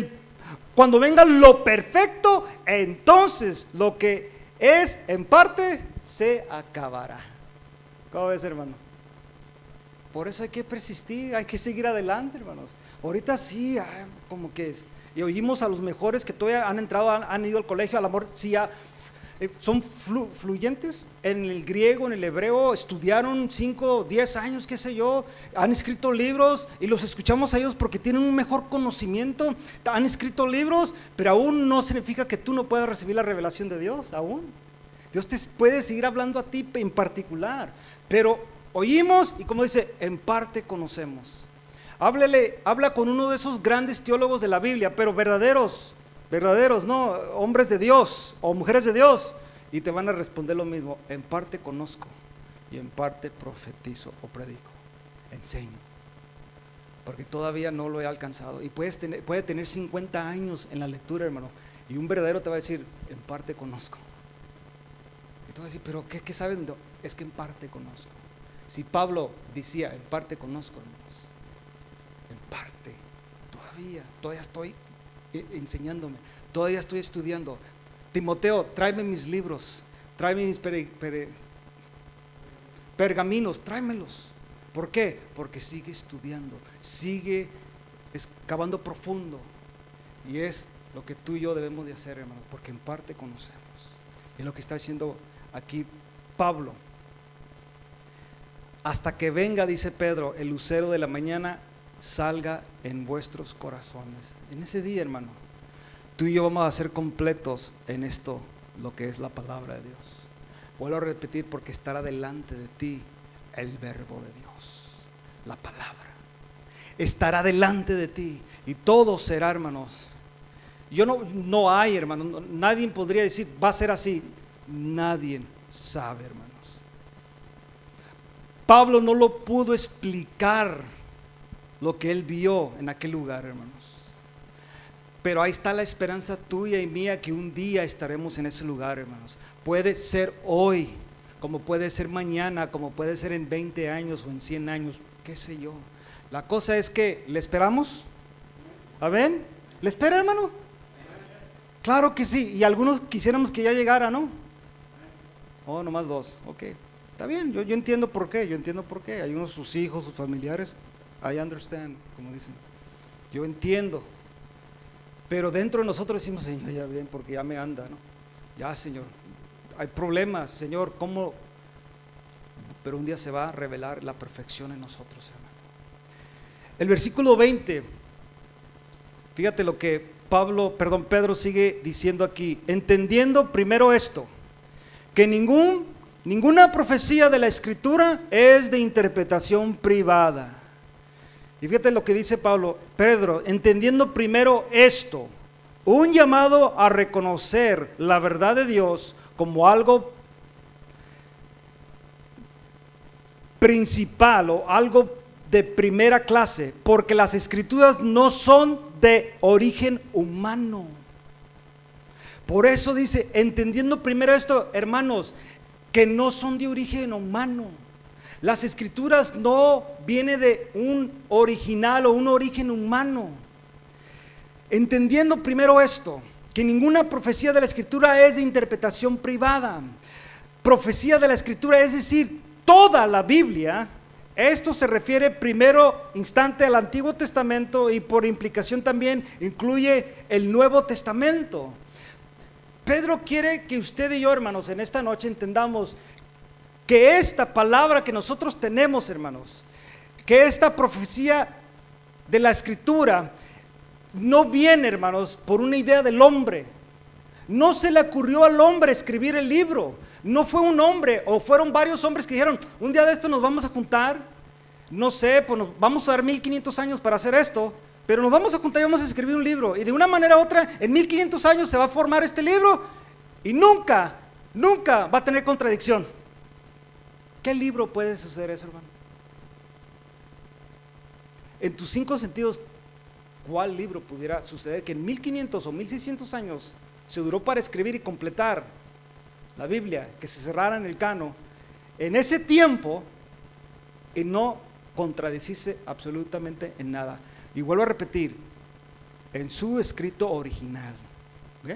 lo perfecto, entonces lo que es en parte se acabará. ¿Cómo ves, hermano? Por eso hay que persistir, hay que seguir adelante, hermanos. Ahorita sí, como que es, y oímos a los mejores que todavía han entrado, han ido al colegio, al amor, sí, son fluyentes en el griego, en el hebreo, estudiaron 5, 10 años, qué sé yo, han escrito libros y los escuchamos a ellos porque tienen un mejor conocimiento, han escrito libros, pero aún no significa que tú no puedas recibir la revelación de Dios, aún. Dios te puede seguir hablando a ti en particular, pero oímos y, como dice, en parte conocemos. Habla con uno de esos grandes teólogos de la Biblia, pero verdaderos, no, hombres de Dios o mujeres de Dios, y te van a responder lo mismo: en parte conozco y en parte profetizo o predico, enseño, porque todavía no lo he alcanzado. Y puede tener 50 años en la lectura, hermano, y un verdadero te va a decir: en parte conozco. Y tú vas a decir: pero ¿qué sabes? No, es que en parte conozco. Si Pablo decía: en parte conozco, hermanos, en parte, todavía estoy enseñándome, todavía estoy estudiando. Timoteo, tráeme mis libros, tráeme mis pergaminos, tráemelos. ¿Por qué? Porque sigue estudiando, sigue excavando profundo, y es lo que tú y yo debemos de hacer, hermano, porque en parte conocemos. Es lo que está diciendo aquí Pablo. Hasta que venga, dice Pedro, el lucero de la mañana salga en vuestros corazones. En ese día, hermano, tú y yo vamos a ser completos en esto, lo que es la palabra de Dios. Vuelvo a repetir, porque estará delante de ti el verbo de Dios, la palabra. Estará delante de ti y todo será, hermanos. No hay, hermano, nadie podría decir va a ser así. Nadie sabe, hermanos. Pablo no lo pudo explicar lo que él vio en aquel lugar, hermanos. Pero ahí está la esperanza tuya y mía, que un día estaremos en ese lugar, hermanos. Puede ser hoy, como puede ser mañana, como puede ser en 20 años o en 100 años, qué sé yo. La cosa es que, ¿le esperamos? ¿Amén? ¿Le espera, hermano? Claro que sí, y algunos quisiéramos que ya llegara, ¿no? Oh, nomás 2, ok. Está bien, yo entiendo por qué, hay unos, sus hijos, sus familiares, I understand, como dicen, yo entiendo, pero dentro de nosotros decimos: Señor, ya bien, porque ya me anda, ¿no? Ya, Señor, hay problemas, Señor, ¿cómo? Pero un día se va a revelar la perfección en nosotros, hermano. El versículo 20, fíjate lo que Pedro sigue diciendo aquí: entendiendo primero esto, que ninguna profecía de la Escritura es de interpretación privada. Y fíjate lo que dice Pedro, entendiendo primero esto, un llamado a reconocer la verdad de Dios como algo principal o algo de primera clase, porque las Escrituras no son de origen humano. Por eso dice, entendiendo primero esto, hermanos, que no son de origen humano. Las Escrituras no vienen de un original o un origen humano. entendiendo primero esto, que ninguna profecía de la Escritura es de interpretación privada. Profecía de la Escritura, es decir, toda la Biblia. Esto se refiere primero instante al Antiguo Testamento y por implicación también incluye el Nuevo Testamento. Pedro quiere que usted y yo, hermanos, en esta noche entendamos que esta palabra que nosotros tenemos, hermanos, que esta profecía de la Escritura no viene, hermanos, por una idea del hombre. No se le ocurrió al hombre escribir el libro. No fue un hombre o fueron varios hombres que dijeron, un día de esto nos vamos a juntar, no sé, pues nos vamos a dar 1500 años para hacer esto, pero nos vamos a juntar y vamos a escribir un libro. Y de una manera u otra, en 1500 años se va a formar este libro y nunca va a tener contradicción. ¿Qué libro puede suceder eso, hermano? En tus 5 sentidos, ¿cuál libro pudiera suceder que en 1500 o 1600 años se duró para escribir y completar la Biblia, que se cerrara en el canon, en ese tiempo, y no contradecirse absolutamente en nada? Y vuelvo a repetir, en su escrito original, ¿okay?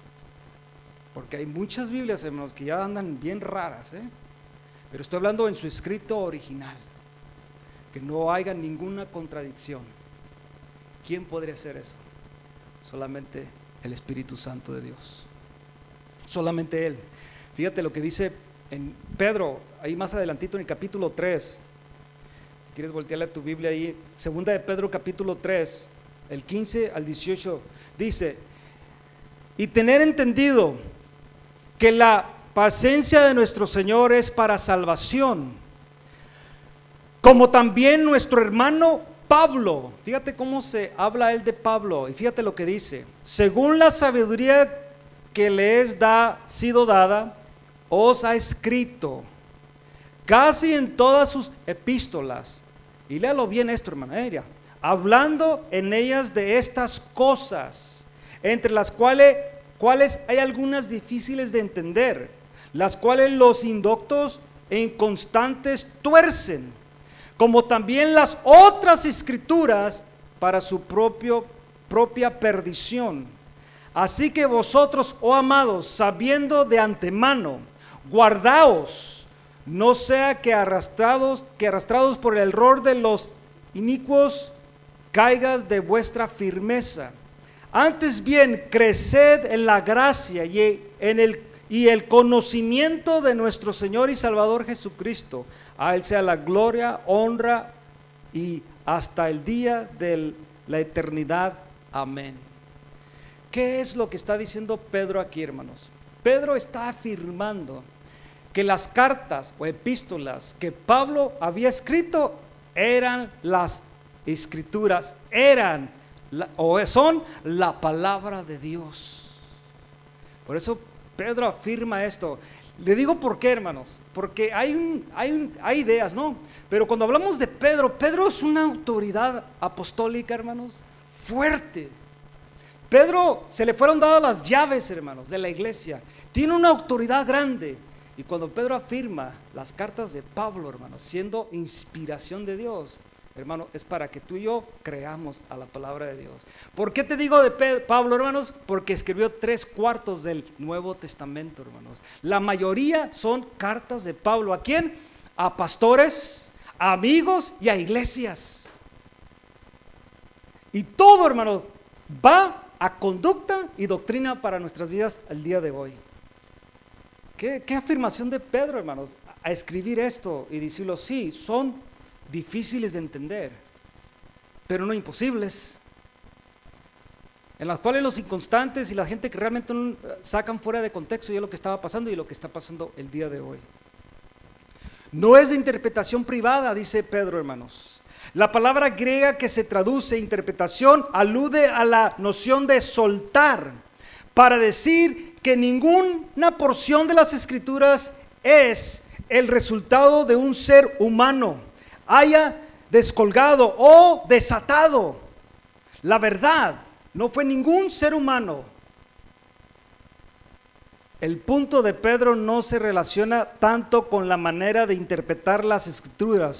Porque hay muchas Biblias, hermanos, que ya andan bien raras, pero estoy hablando en su escrito original, que no haya ninguna contradicción. ¿Quién podría hacer eso? Solamente el Espíritu Santo de Dios, solamente Él. Fíjate lo que dice en Pedro, ahí más adelantito en el capítulo 3, si quieres voltearle a tu Biblia ahí, segunda de Pedro capítulo 3, el 15 al 18, dice, y tener entendido que la paciencia de nuestro Señor es para salvación, como también nuestro hermano Pablo, fíjate cómo se habla él de Pablo, y fíjate lo que dice, según la sabiduría que le es sido dada, os ha escrito, casi en todas sus epístolas, y léalo bien esto, hermano, hablando en ellas de estas cosas, entre las cuales hay algunas difíciles de entender, las cuales los indoctos e inconstantes tuercen, como también las otras escrituras para su propia perdición. Así que vosotros, oh amados, sabiendo de antemano, guardaos, no sea que arrastrados por el error de los inicuos, caigas de vuestra firmeza. Antes bien, creced en la gracia y el conocimiento de nuestro Señor y Salvador Jesucristo. A Él sea la gloria, honra y hasta el día de la eternidad. Amén. ¿Qué es lo que está diciendo Pedro aquí, hermanos? Pedro está afirmando que las cartas o epístolas que Pablo había escrito eran las escrituras, son la palabra de Dios. Por eso Pedro afirma esto. Le digo por qué, hermanos, porque hay ideas, ¿no? Pero cuando hablamos de Pedro, Pedro es una autoridad apostólica, hermanos, fuerte. Pedro se le fueron dadas las llaves, hermanos, de la iglesia. Tiene una autoridad grande. Y cuando Pedro afirma las cartas de Pablo, hermanos, siendo inspiración de Dios, hermano, es para que tú y yo creamos a la palabra de Dios. ¿Por qué te digo de Pablo, hermanos? Porque escribió 3/4 del Nuevo Testamento, hermanos. La mayoría son cartas de Pablo. ¿A quién? A pastores, a amigos y a iglesias. Y todo, hermanos, va a conducta y doctrina para nuestras vidas al día de hoy. ¿Qué afirmación de Pedro, hermanos? A escribir esto y decirlo, sí, son difíciles de entender, pero no imposibles, en las cuales los inconstantes y la gente que realmente sacan fuera de contexto ya lo que estaba pasando y lo que está pasando el día de hoy. No es de interpretación privada, dice Pedro, hermanos. La palabra griega que se traduce interpretación alude a la noción de soltar, para decir que ninguna porción de las escrituras es el resultado de un ser humano haya descolgado o desatado. La verdad no fue ningún ser humano. El punto de Pedro no se relaciona tanto con la manera de interpretar las escrituras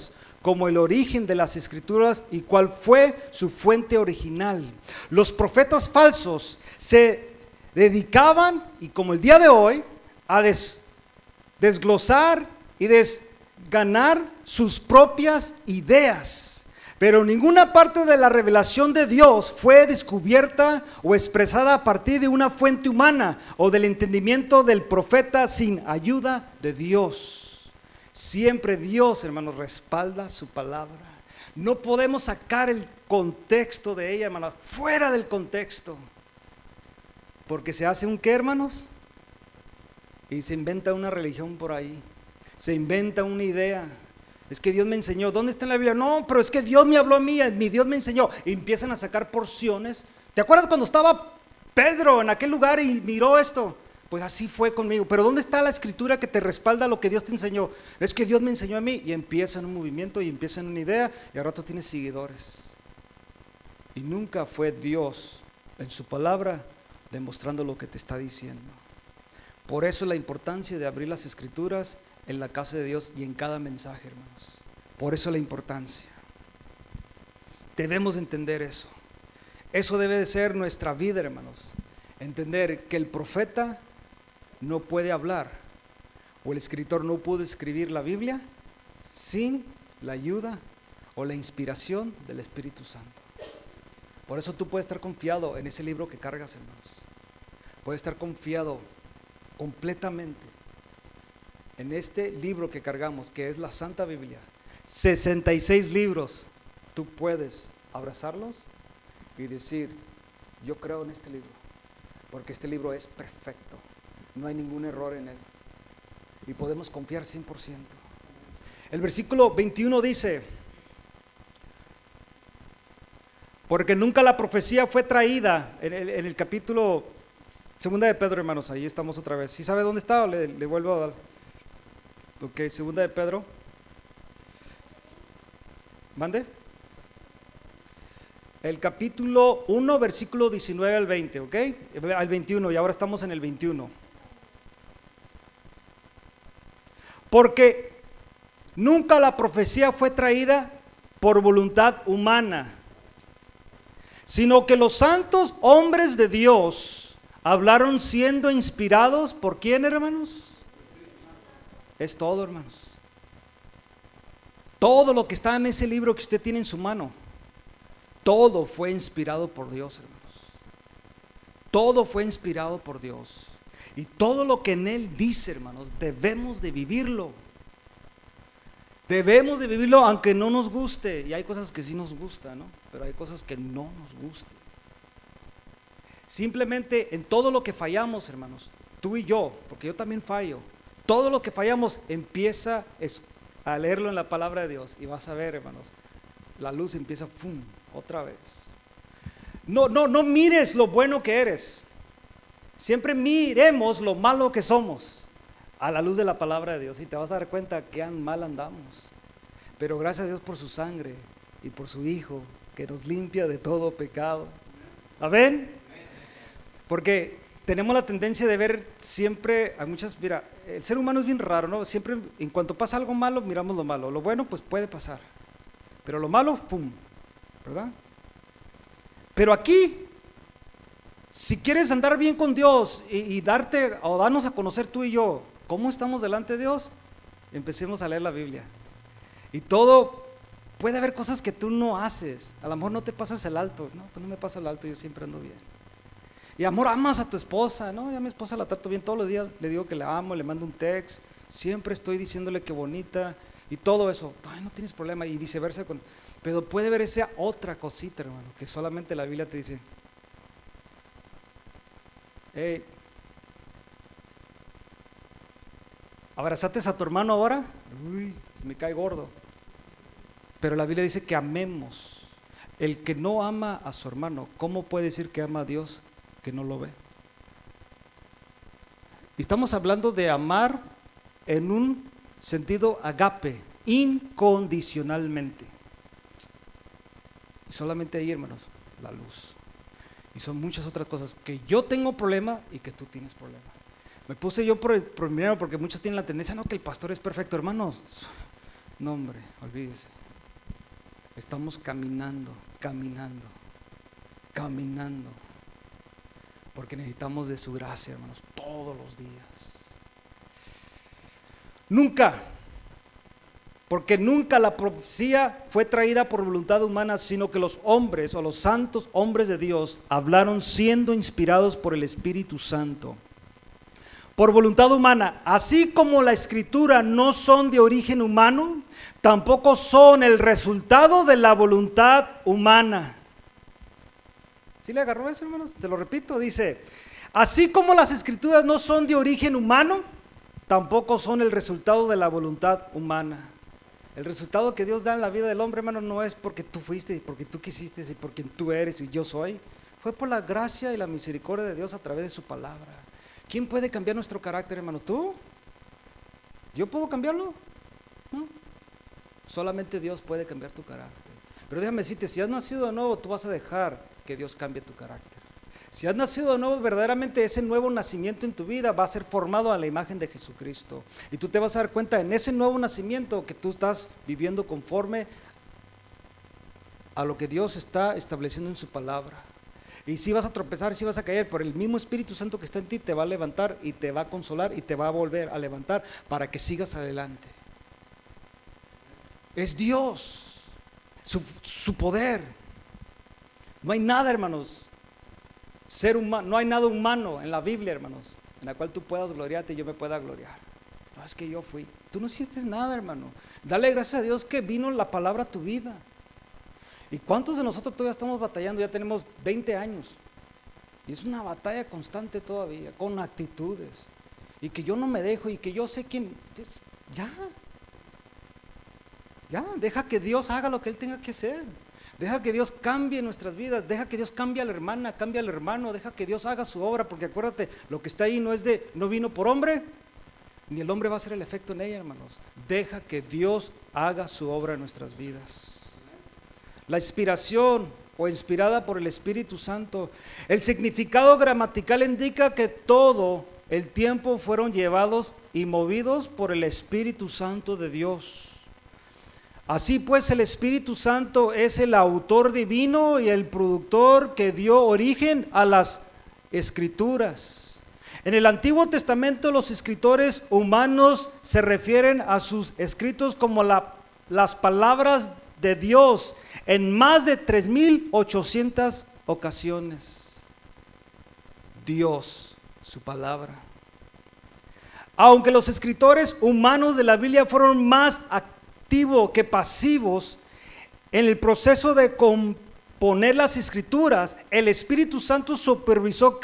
como el origen de las Escrituras y cuál fue su fuente original. Los profetas falsos se dedicaban, y como el día de hoy, a desglosar y ganar sus propias ideas. Pero ninguna parte de la revelación de Dios fue descubierta o expresada a partir de una fuente humana o del entendimiento del profeta sin ayuda de Dios. Siempre Dios, hermanos, respalda su palabra. No podemos sacar el contexto de ella, hermanos, fuera del contexto. Porque se hace un ¿qué, hermanos? Y se inventa una religión por ahí. Se inventa una idea. Es que Dios me enseñó. ¿Dónde está en la Biblia? No, pero es que Dios me habló a mí, mi Dios me enseñó. Y empiezan a sacar porciones. ¿Te acuerdas cuando estaba Pedro en aquel lugar y miró esto? Pues así fue conmigo. Pero ¿dónde está la escritura que te respalda lo que Dios te enseñó? Es que Dios me enseñó a mí. Y empieza en un movimiento y empieza en una idea y al rato tienes seguidores. Y nunca fue Dios en su palabra demostrando lo que te está diciendo. Por eso la importancia de abrir las escrituras en la casa de Dios y en cada mensaje, hermanos. Por eso la importancia. Debemos entender eso. Eso debe de ser nuestra vida, hermanos. Entender que el profeta no puede hablar, o el escritor no pudo escribir la Biblia sin la ayuda o la inspiración del Espíritu Santo. Por eso tú puedes estar confiado en ese libro que cargas, hermanos. Puedes estar confiado completamente en este libro que cargamos, que es la Santa Biblia. 66 libros. Tú puedes abrazarlos y decir, yo creo en este libro, porque este libro es perfecto. No hay ningún error en él. Y podemos confiar 100%. El versículo 21 dice, porque nunca la profecía fue traída, en el capítulo 2 de Pedro, hermanos, ahí estamos otra vez. ¿Sí sabe dónde está o le vuelvo a dar? Ok, 2 de Pedro. ¿Mande? El capítulo 1, versículo 19 al 20, ¿ok? Al 21, y ahora estamos en el 21. Porque nunca la profecía fue traída por voluntad humana, sino que los santos hombres de Dios hablaron siendo inspirados ¿por quién, hermanos? Es todo, hermanos. Todo lo que está en ese libro que usted tiene en su mano, todo fue inspirado por Dios, hermanos. Todo fue inspirado por Dios. Y todo lo que en él dice, hermanos, debemos de vivirlo. Debemos de vivirlo aunque no nos guste. Y hay cosas que sí nos gustan, ¿no? Pero hay cosas que no nos gustan. Simplemente en todo lo que fallamos, hermanos, tú y yo, porque yo también fallo, todo lo que fallamos empieza a leerlo en la palabra de Dios y vas a ver, hermanos, la luz empieza, ¡fum!, otra vez. No mires lo bueno que eres. Siempre miremos lo malo que somos a la luz de la palabra de Dios y te vas a dar cuenta que mal andamos. Pero gracias a Dios por su sangre y por su Hijo que nos limpia de todo pecado. ¿Amén? Porque tenemos la tendencia de ver siempre, hay muchas, mira, el ser humano es bien raro, ¿no? Siempre en cuanto pasa algo malo, miramos lo malo. Lo bueno pues puede pasar, pero lo malo, ¡pum!, ¿verdad? Pero aquí, si quieres andar bien con Dios y darte o darnos a conocer tú y yo cómo estamos delante de Dios, empecemos a leer la Biblia. Y todo, puede haber cosas que tú no haces, a lo mejor no te pasas el alto, no, pues no me pasa el alto, yo siempre ando bien. Y amor, amas a tu esposa, no, ya mi esposa la trato bien todos los días, le digo que la amo, le mando un text, siempre estoy diciéndole que bonita y todo eso, ay, no tienes problema, y viceversa, pero puede haber esa otra cosita, hermano, que solamente la Biblia te dice, hey, abrazates a tu hermano ahora, uy, se me cae gordo. Pero la Biblia dice que amemos. El que no ama a su hermano, ¿cómo puede decir que ama a Dios que no lo ve? Y estamos hablando de amar en un sentido agape, incondicionalmente. Y solamente ahí, hermanos, la luz. Y son muchas otras cosas que yo tengo problema y que tú tienes problema. Me puse yo primero porque muchos tienen la tendencia, no, que el pastor es perfecto, hermanos. No, hombre, olvídese. Estamos caminando, porque necesitamos de su gracia, hermanos, todos los días. Porque nunca la profecía fue traída por voluntad humana, sino que los hombres o los santos hombres de Dios hablaron siendo inspirados por el Espíritu Santo. Por voluntad humana, así como la Escritura no son de origen humano, tampoco son el resultado de la voluntad humana. ¿Sí le agarró eso, hermanos? Te lo repito, dice, así como las Escrituras no son de origen humano, tampoco son el resultado de la voluntad humana. El resultado que Dios da en la vida del hombre, hermano, no es porque tú fuiste, y porque tú quisiste, y porque tú eres y yo soy. Fue por la gracia y la misericordia de Dios a través de su palabra. ¿Quién puede cambiar nuestro carácter, hermano? ¿Tú? ¿Yo puedo cambiarlo? No. Solamente Dios puede cambiar tu carácter. Pero déjame decirte, si has nacido de nuevo, tú vas a dejar que Dios cambie tu carácter. Si has nacido de nuevo, verdaderamente ese nuevo nacimiento en tu vida va a ser formado a la imagen de Jesucristo. Y tú te vas a dar cuenta en ese nuevo nacimiento que tú estás viviendo conforme a lo que Dios está estableciendo en su palabra. Y si vas a tropezar, si vas a caer, pero el mismo Espíritu Santo que está en ti te va a levantar y te va a consolar y te va a volver a levantar para que sigas adelante. Es Dios, su poder. No hay nada, hermanos, ser humano, no hay nada humano en la Biblia, hermanos, en la cual tú puedas gloriarte y yo me pueda gloriar. No, es que yo fui. Tú no hiciste nada, hermano. Dale gracias a Dios que vino la palabra a tu vida. ¿Y cuántos de nosotros todavía estamos batallando? Ya tenemos 20 años. Y es una batalla constante todavía, con actitudes. Y que yo no me dejo y que yo sé quién. Ya, deja que Dios haga lo que Él tenga que hacer. Deja que Dios cambie nuestras vidas. Deja que Dios cambie a la hermana, cambie al hermano. Deja que Dios haga su obra, porque acuérdate, lo que está ahí no vino por hombre, ni el hombre va a hacer el efecto en ella, hermanos. Deja que Dios haga su obra en nuestras vidas. La inspiración o inspirada por el Espíritu Santo. El significado gramatical indica que todo el tiempo fueron llevados y movidos por el Espíritu Santo de Dios. Así pues, el Espíritu Santo es el autor divino y el productor que dio origen a las Escrituras. En el Antiguo Testamento, los escritores humanos se refieren a sus escritos como las palabras de Dios en más de 3,800 ocasiones. Dios, su palabra. Aunque los escritores humanos de la Biblia fueron más activos que pasivos en el proceso de componer las escrituras, el Espíritu Santo supervisó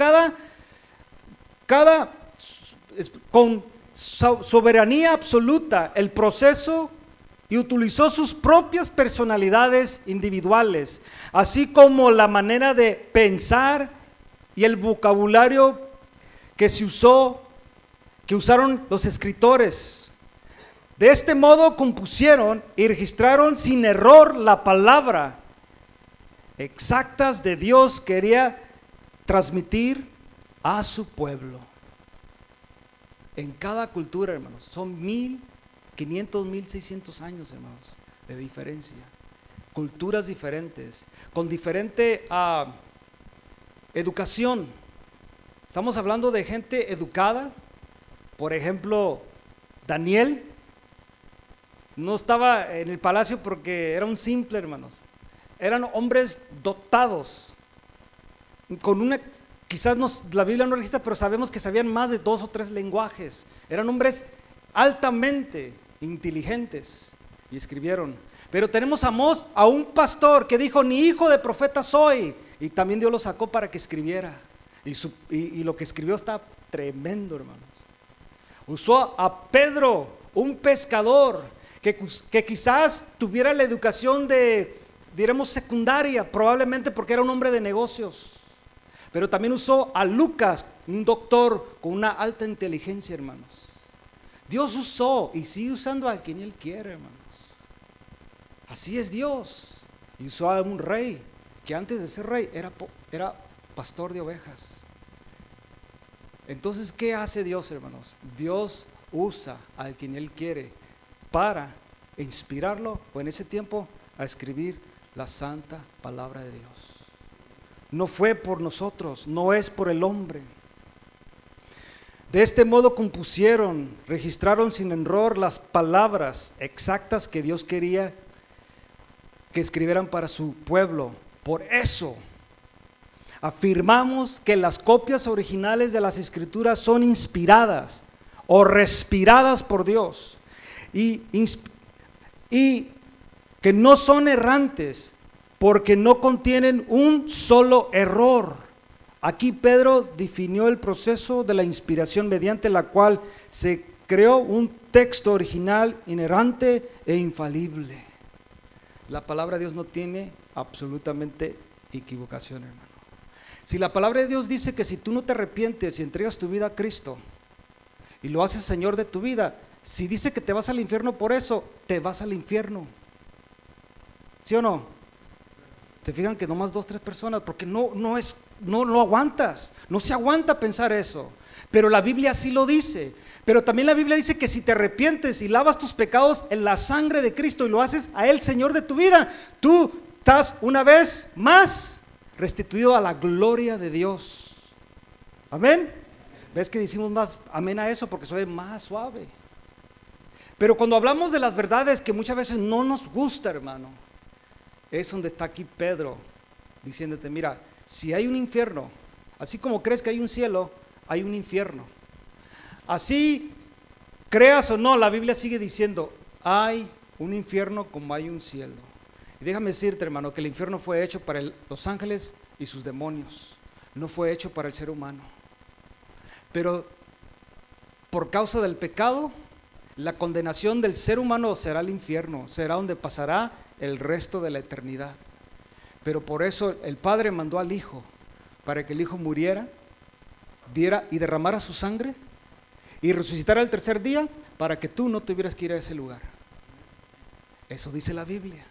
con soberanía absoluta el proceso y utilizó sus propias personalidades individuales, así como la manera de pensar y el vocabulario que usaron los escritores. De este modo compusieron y registraron sin error la palabra exactas de Dios quería transmitir a su pueblo. En cada cultura, hermanos, son 1,500, 1,600 años, hermanos, de diferencia. Culturas diferentes, con diferente educación. Estamos hablando de gente educada. Por ejemplo, Daniel no estaba en el palacio porque era un simple, hermanos. Eran hombres dotados, quizás la Biblia no registra, pero sabemos que sabían más de 2 o 3 lenguajes. Eran hombres altamente inteligentes y escribieron. Pero tenemos a Amós, a un pastor que dijo, ni hijo de profeta soy, y también Dios lo sacó para que escribiera. Y lo que escribió está tremendo, hermanos. Usó a Pedro, un pescador, que quizás tuviera la educación diremos secundaria, probablemente porque era un hombre de negocios. Pero también usó a Lucas, un doctor con una alta inteligencia, hermanos. Dios usó y sigue usando a quien Él quiere, hermanos. Así es Dios. Y usó a un rey, que antes de ser rey era pastor de ovejas. Entonces, ¿qué hace Dios, hermanos? Dios usa a quien Él quiere para inspirarlo, o en ese tiempo a escribir la santa palabra de Dios. No fue por nosotros, no es por el hombre. De este modo compusieron, registraron sin error las palabras exactas que Dios quería que escribieran para su pueblo. Por eso afirmamos que las copias originales de las Escrituras son inspiradas o respiradas por Dios y que no son errantes porque no contienen un solo error. Aquí Pedro definió el proceso de la inspiración mediante la cual se creó un texto original, inerrante e infalible. La palabra de Dios no tiene absolutamente equivocación, hermano. Si la palabra de Dios dice que si tú no te arrepientes y entregas tu vida a Cristo y lo haces Señor de tu vida, si dice que te vas al infierno por eso, te vas al infierno. ¿Sí o no? Se fijan que nomás 2, 3 personas, porque no aguantas, no se aguanta pensar eso. Pero la Biblia sí lo dice. Pero también la Biblia dice que si te arrepientes y lavas tus pecados en la sangre de Cristo y lo haces a Él Señor de tu vida, tú estás una vez más restituido a la gloria de Dios. Amén. ¿Ves que decimos más amén a eso? Porque soy más suave. Pero cuando hablamos de las verdades que muchas veces no nos gusta, hermano, es donde está aquí Pedro diciéndote, mira, si hay un infierno, así como crees que hay un cielo, hay un infierno. Así creas o no, la Biblia sigue diciendo, hay un infierno como hay un cielo. Y déjame decirte, hermano, que el infierno fue hecho para los ángeles y sus demonios, no fue hecho para el ser humano. Pero por causa del pecado, la condenación del ser humano será el infierno, será donde pasará el resto de la eternidad. Pero por eso el Padre mandó al Hijo, para que el Hijo muriera, diera y derramara su sangre y resucitara el tercer día, para que tú no tuvieras que ir a ese lugar. Eso dice la Biblia.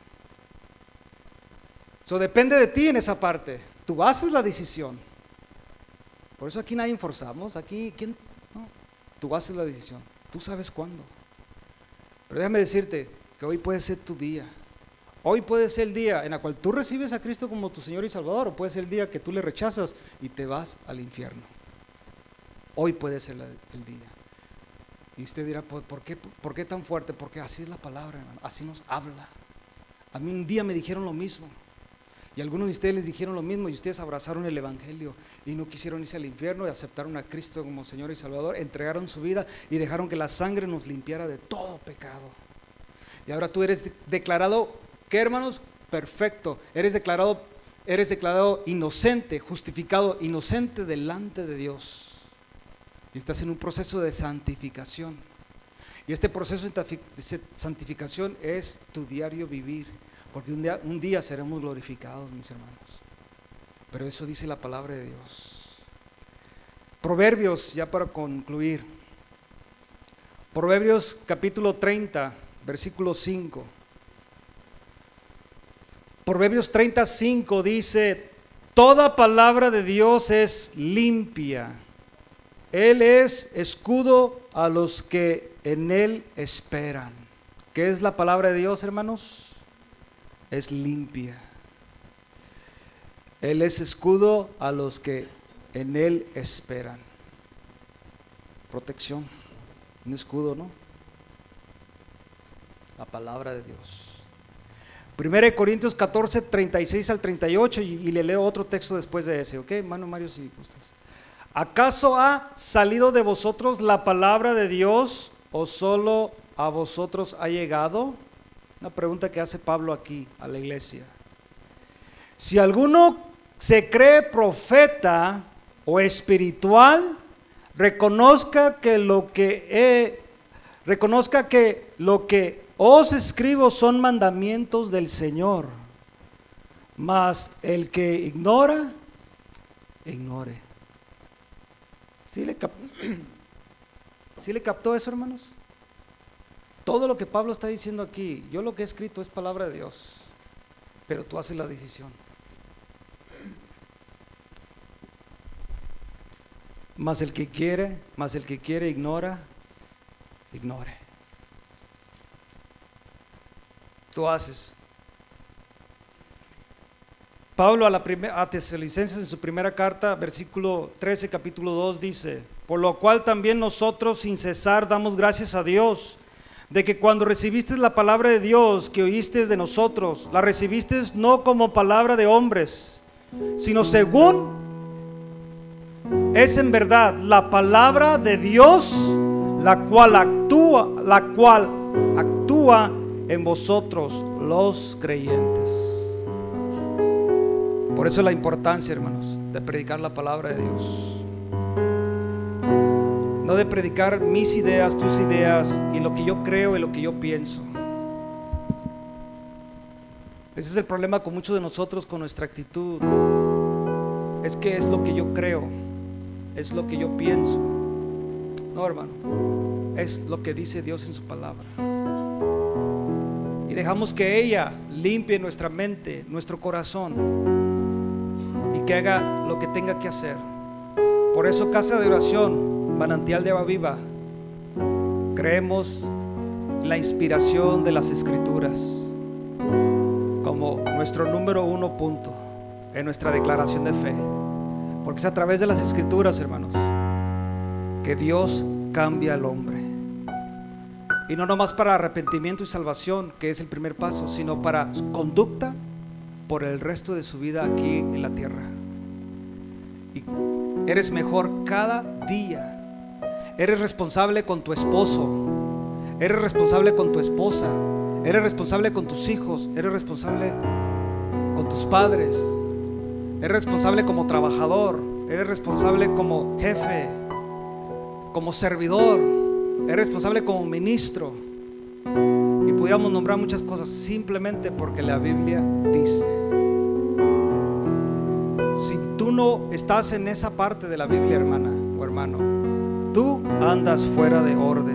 Eso depende de ti en esa parte. Tú haces la decisión. Por eso aquí nadie forzamos. Aquí, ¿quién? No. Tú haces la decisión. Tú sabes cuándo. Pero déjame decirte que hoy puede ser tu día. Hoy puede ser el día en el cual tú recibes a Cristo como tu Señor y Salvador, o puede ser el día que tú le rechazas y te vas al infierno. Hoy puede ser el día. Y usted dirá, ¿por qué tan fuerte? Porque así es la palabra, hermano, así nos habla. A mí un día me dijeron lo mismo, y algunos de ustedes les dijeron lo mismo, y ustedes abrazaron el Evangelio y no quisieron irse al infierno y aceptaron a Cristo como Señor y Salvador, entregaron su vida y dejaron que la sangre nos limpiara de todo pecado. Y ahora tú eres declarado, ¿qué, hermanos? Perfecto. Eres declarado inocente, justificado, inocente delante de Dios. Y estás en un proceso de santificación. Y este proceso de santificación es tu diario vivir. Porque un día seremos glorificados, mis hermanos. Pero eso dice la palabra de Dios. Proverbios, ya para concluir. Proverbios capítulo 30, versículo 5. Proverbios 35 dice, toda palabra de Dios es limpia. Él es escudo a los que en Él esperan. ¿Qué es la palabra de Dios, hermanos? Es limpia. Él es escudo a los que en Él esperan. Protección, un escudo, ¿no? La palabra de Dios. 1 Corintios 14, 36 al 38 y le leo otro texto después de ese, ¿ok? Hermano Mario, si gustas. ¿Acaso ha salido de vosotros la palabra de Dios o solo a vosotros ha llegado? Una pregunta que hace Pablo aquí a la iglesia. Si alguno se cree profeta o espiritual, reconozca que lo que os escribo son mandamientos del Señor, mas el que ignora, ignore. ¿Sí le captó eso, hermanos? Todo lo que Pablo está diciendo aquí, yo lo que he escrito es palabra de Dios, pero tú haces la decisión. Mas el que quiere ignora, ignore. Tú haces Pablo a Tesalonicenses en su primera carta, versículo 13, capítulo 2 dice: por lo cual también nosotros sin cesar damos gracias a Dios, de que cuando recibiste la palabra de Dios que oíste de nosotros, la recibiste no como palabra de hombres, sino según es en verdad la palabra de Dios, la cual actúa en vosotros los creyentes. Por eso la importancia, hermanos, de predicar la palabra de Dios. No de predicar mis ideas, tus ideas, y lo que yo creo y lo que yo pienso. Ese es el problema con muchos de nosotros, con nuestra actitud. Es que es lo que yo creo, es lo que yo pienso. No, hermano, es lo que dice Dios en su palabra. Y dejamos que ella limpie nuestra mente, nuestro corazón, y que haga lo que tenga que hacer. Por eso, Casa de Oración, Manantial de Agua Viva, creemos la inspiración de las Escrituras como nuestro número 1 punto en nuestra declaración de fe, porque es a través de las Escrituras, hermanos, que Dios cambia al hombre. Y no nomás para arrepentimiento y salvación, que es el primer paso, sino para su conducta por el resto de su vida aquí en la tierra. Y eres mejor cada día. Eres responsable con tu esposo, eres responsable con tu esposa, eres responsable con tus hijos, eres responsable con tus padres, eres responsable como trabajador, eres responsable como jefe, como servidor, eres responsable como ministro. Y pudiéramos nombrar muchas cosas simplemente porque la Biblia dice. Si tú no estás en esa parte de la Biblia, hermana o hermano, tú andas fuera de orden.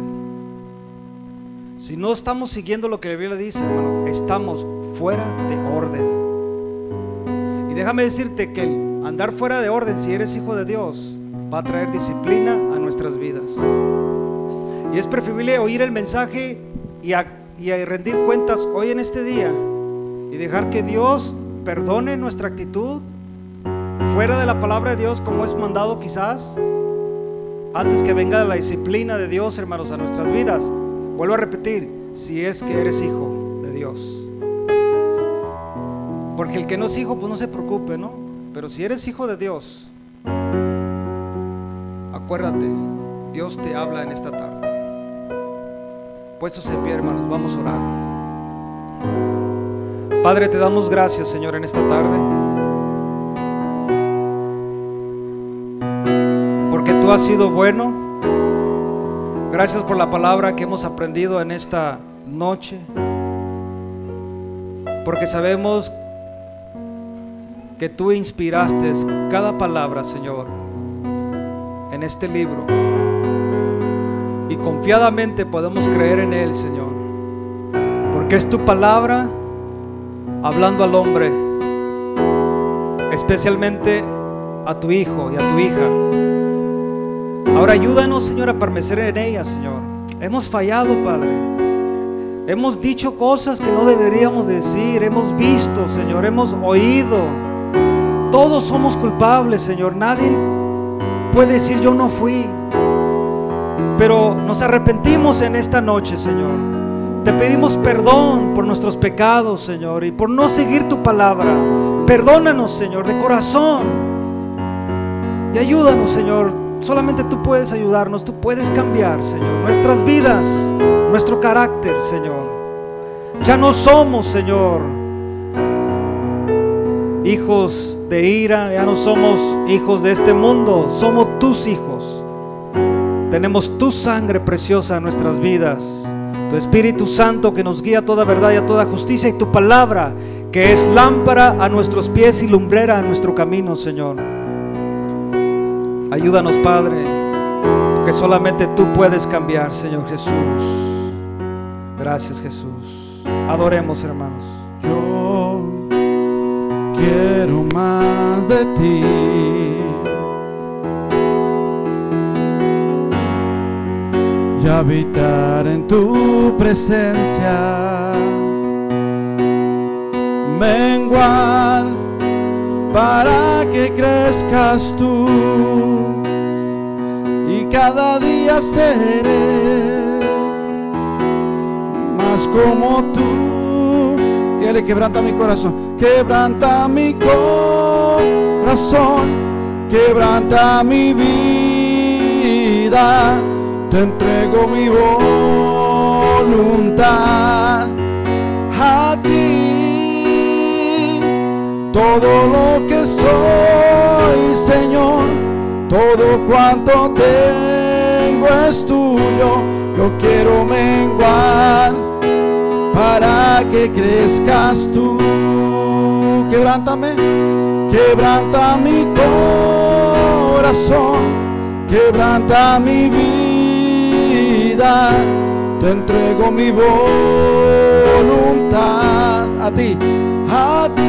Si no estamos siguiendo lo que la Biblia dice, hermano, estamos fuera de orden. Y déjame decirte que el andar fuera de orden, si eres hijo de Dios, va a traer disciplina a nuestras vidas. Y es preferible oír el mensaje y a rendir cuentas hoy en este día y dejar que Dios perdone nuestra actitud fuera de la palabra de Dios, como es mandado quizás, antes que venga la disciplina de Dios, hermanos, a nuestras vidas. Vuelvo a repetir, si es que eres hijo de Dios. Porque el que no es hijo, pues no se preocupe, ¿no? Pero si eres hijo de Dios, acuérdate, Dios te habla en esta tarde. Puestos en pie, hermanos, vamos a orar. Padre, te damos gracias, Señor, en esta tarde, porque tú has sido bueno. Gracias por la palabra que hemos aprendido en esta noche, porque sabemos que tú inspiraste cada palabra, Señor, en este libro, y confiadamente podemos creer en él, Señor, porque es tu palabra hablando al hombre, especialmente a tu hijo y a tu hija. Ahora ayúdanos, Señor, a permanecer en ella, Señor. Hemos fallado, Padre. Hemos dicho cosas que no deberíamos decir. Hemos visto, Señor, hemos oído. Todos somos culpables, Señor. Nadie puede decir yo no fui. Pero nos arrepentimos en esta noche, Señor. Te pedimos perdón por nuestros pecados, Señor, y por no seguir tu palabra. Perdónanos, Señor, de corazón. Y ayúdanos, Señor. Solamente tú puedes ayudarnos, tú puedes cambiar, Señor, nuestras vidas, nuestro carácter, Señor. Ya no somos, Señor, hijos de ira, ya no somos hijos de este mundo, somos tus hijos. Tenemos tu sangre preciosa en nuestras vidas, tu Espíritu Santo que nos guía a toda verdad y a toda justicia, y tu palabra que es lámpara a nuestros pies y lumbrera a nuestro camino, Señor. Ayúdanos, Padre, porque solamente tú puedes cambiar, Señor Jesús. Gracias, Jesús. Adoremos, hermanos. Yo quiero más de ti. Y habitar en tu presencia. Menguar para que crezcas tú, y cada día seré más como tú. Dígale: quebranta mi corazón, quebranta mi corazón, quebranta mi vida, te entrego mi voluntad a ti. Todo lo que soy, Señor, todo cuanto tengo es tuyo. Yo quiero menguar para que crezcas tú. Quebrántame, quebranta mi corazón, quebranta mi vida, te entrego mi voluntad a ti, a ti.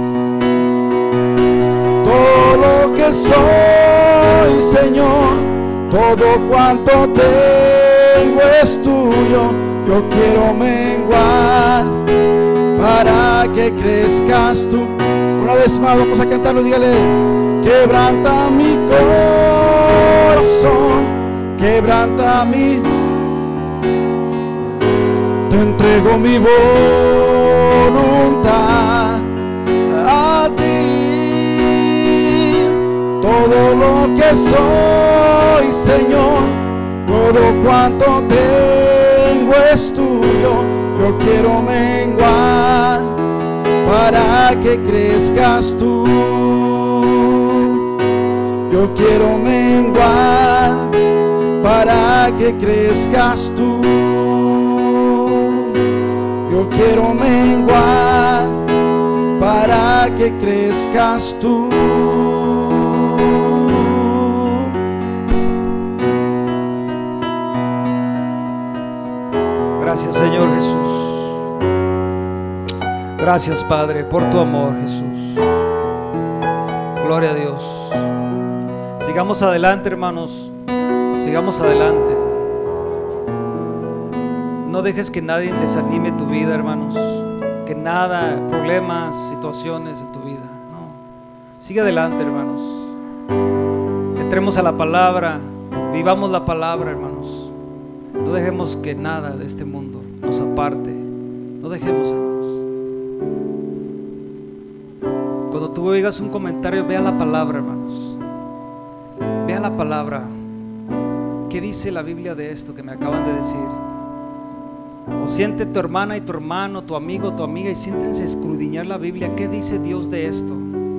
Todo lo que soy, Señor, todo cuanto tengo es tuyo. Yo quiero menguar para que crezcas tú. Una vez más vamos a cantarlo, dígale: quebranta mi corazón, quebranta mi, te entrego mi voluntad a ti. Todo lo que soy, Señor, todo cuanto tengo es tuyo. Yo quiero menguar para que crezcas tú. Yo quiero menguar para que crezcas tú. Yo quiero menguar para que crezcas tú. Gracias, Señor Jesús. Gracias, Padre, por tu amor, Jesús. Gloria a Dios. Sigamos adelante, hermanos. Sigamos adelante. No dejes que nadie desanime tu vida, hermanos. Que nada, problemas, situaciones en tu vida. No. Sigue adelante, hermanos. Entremos a la palabra. Vivamos la palabra, hermanos. No dejemos que nada de este mundo nos aparte. No dejemos, hermanos. Cuando tú oigas un comentario, vea la palabra, hermanos. Vea la palabra. ¿Qué dice la Biblia de esto que me acaban de decir? O siente tu hermana y tu hermano, tu amigo, tu amiga, y siéntense a escudriñar la Biblia. ¿Qué dice Dios de esto?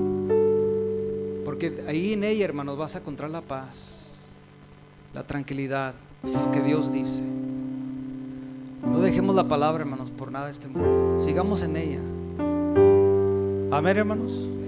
Porque ahí en ella, hermanos, vas a encontrar la paz, la tranquilidad, lo que Dios dice. No dejemos la palabra, hermanos, por nada de este mundo. Sigamos en ella. Amén, hermanos.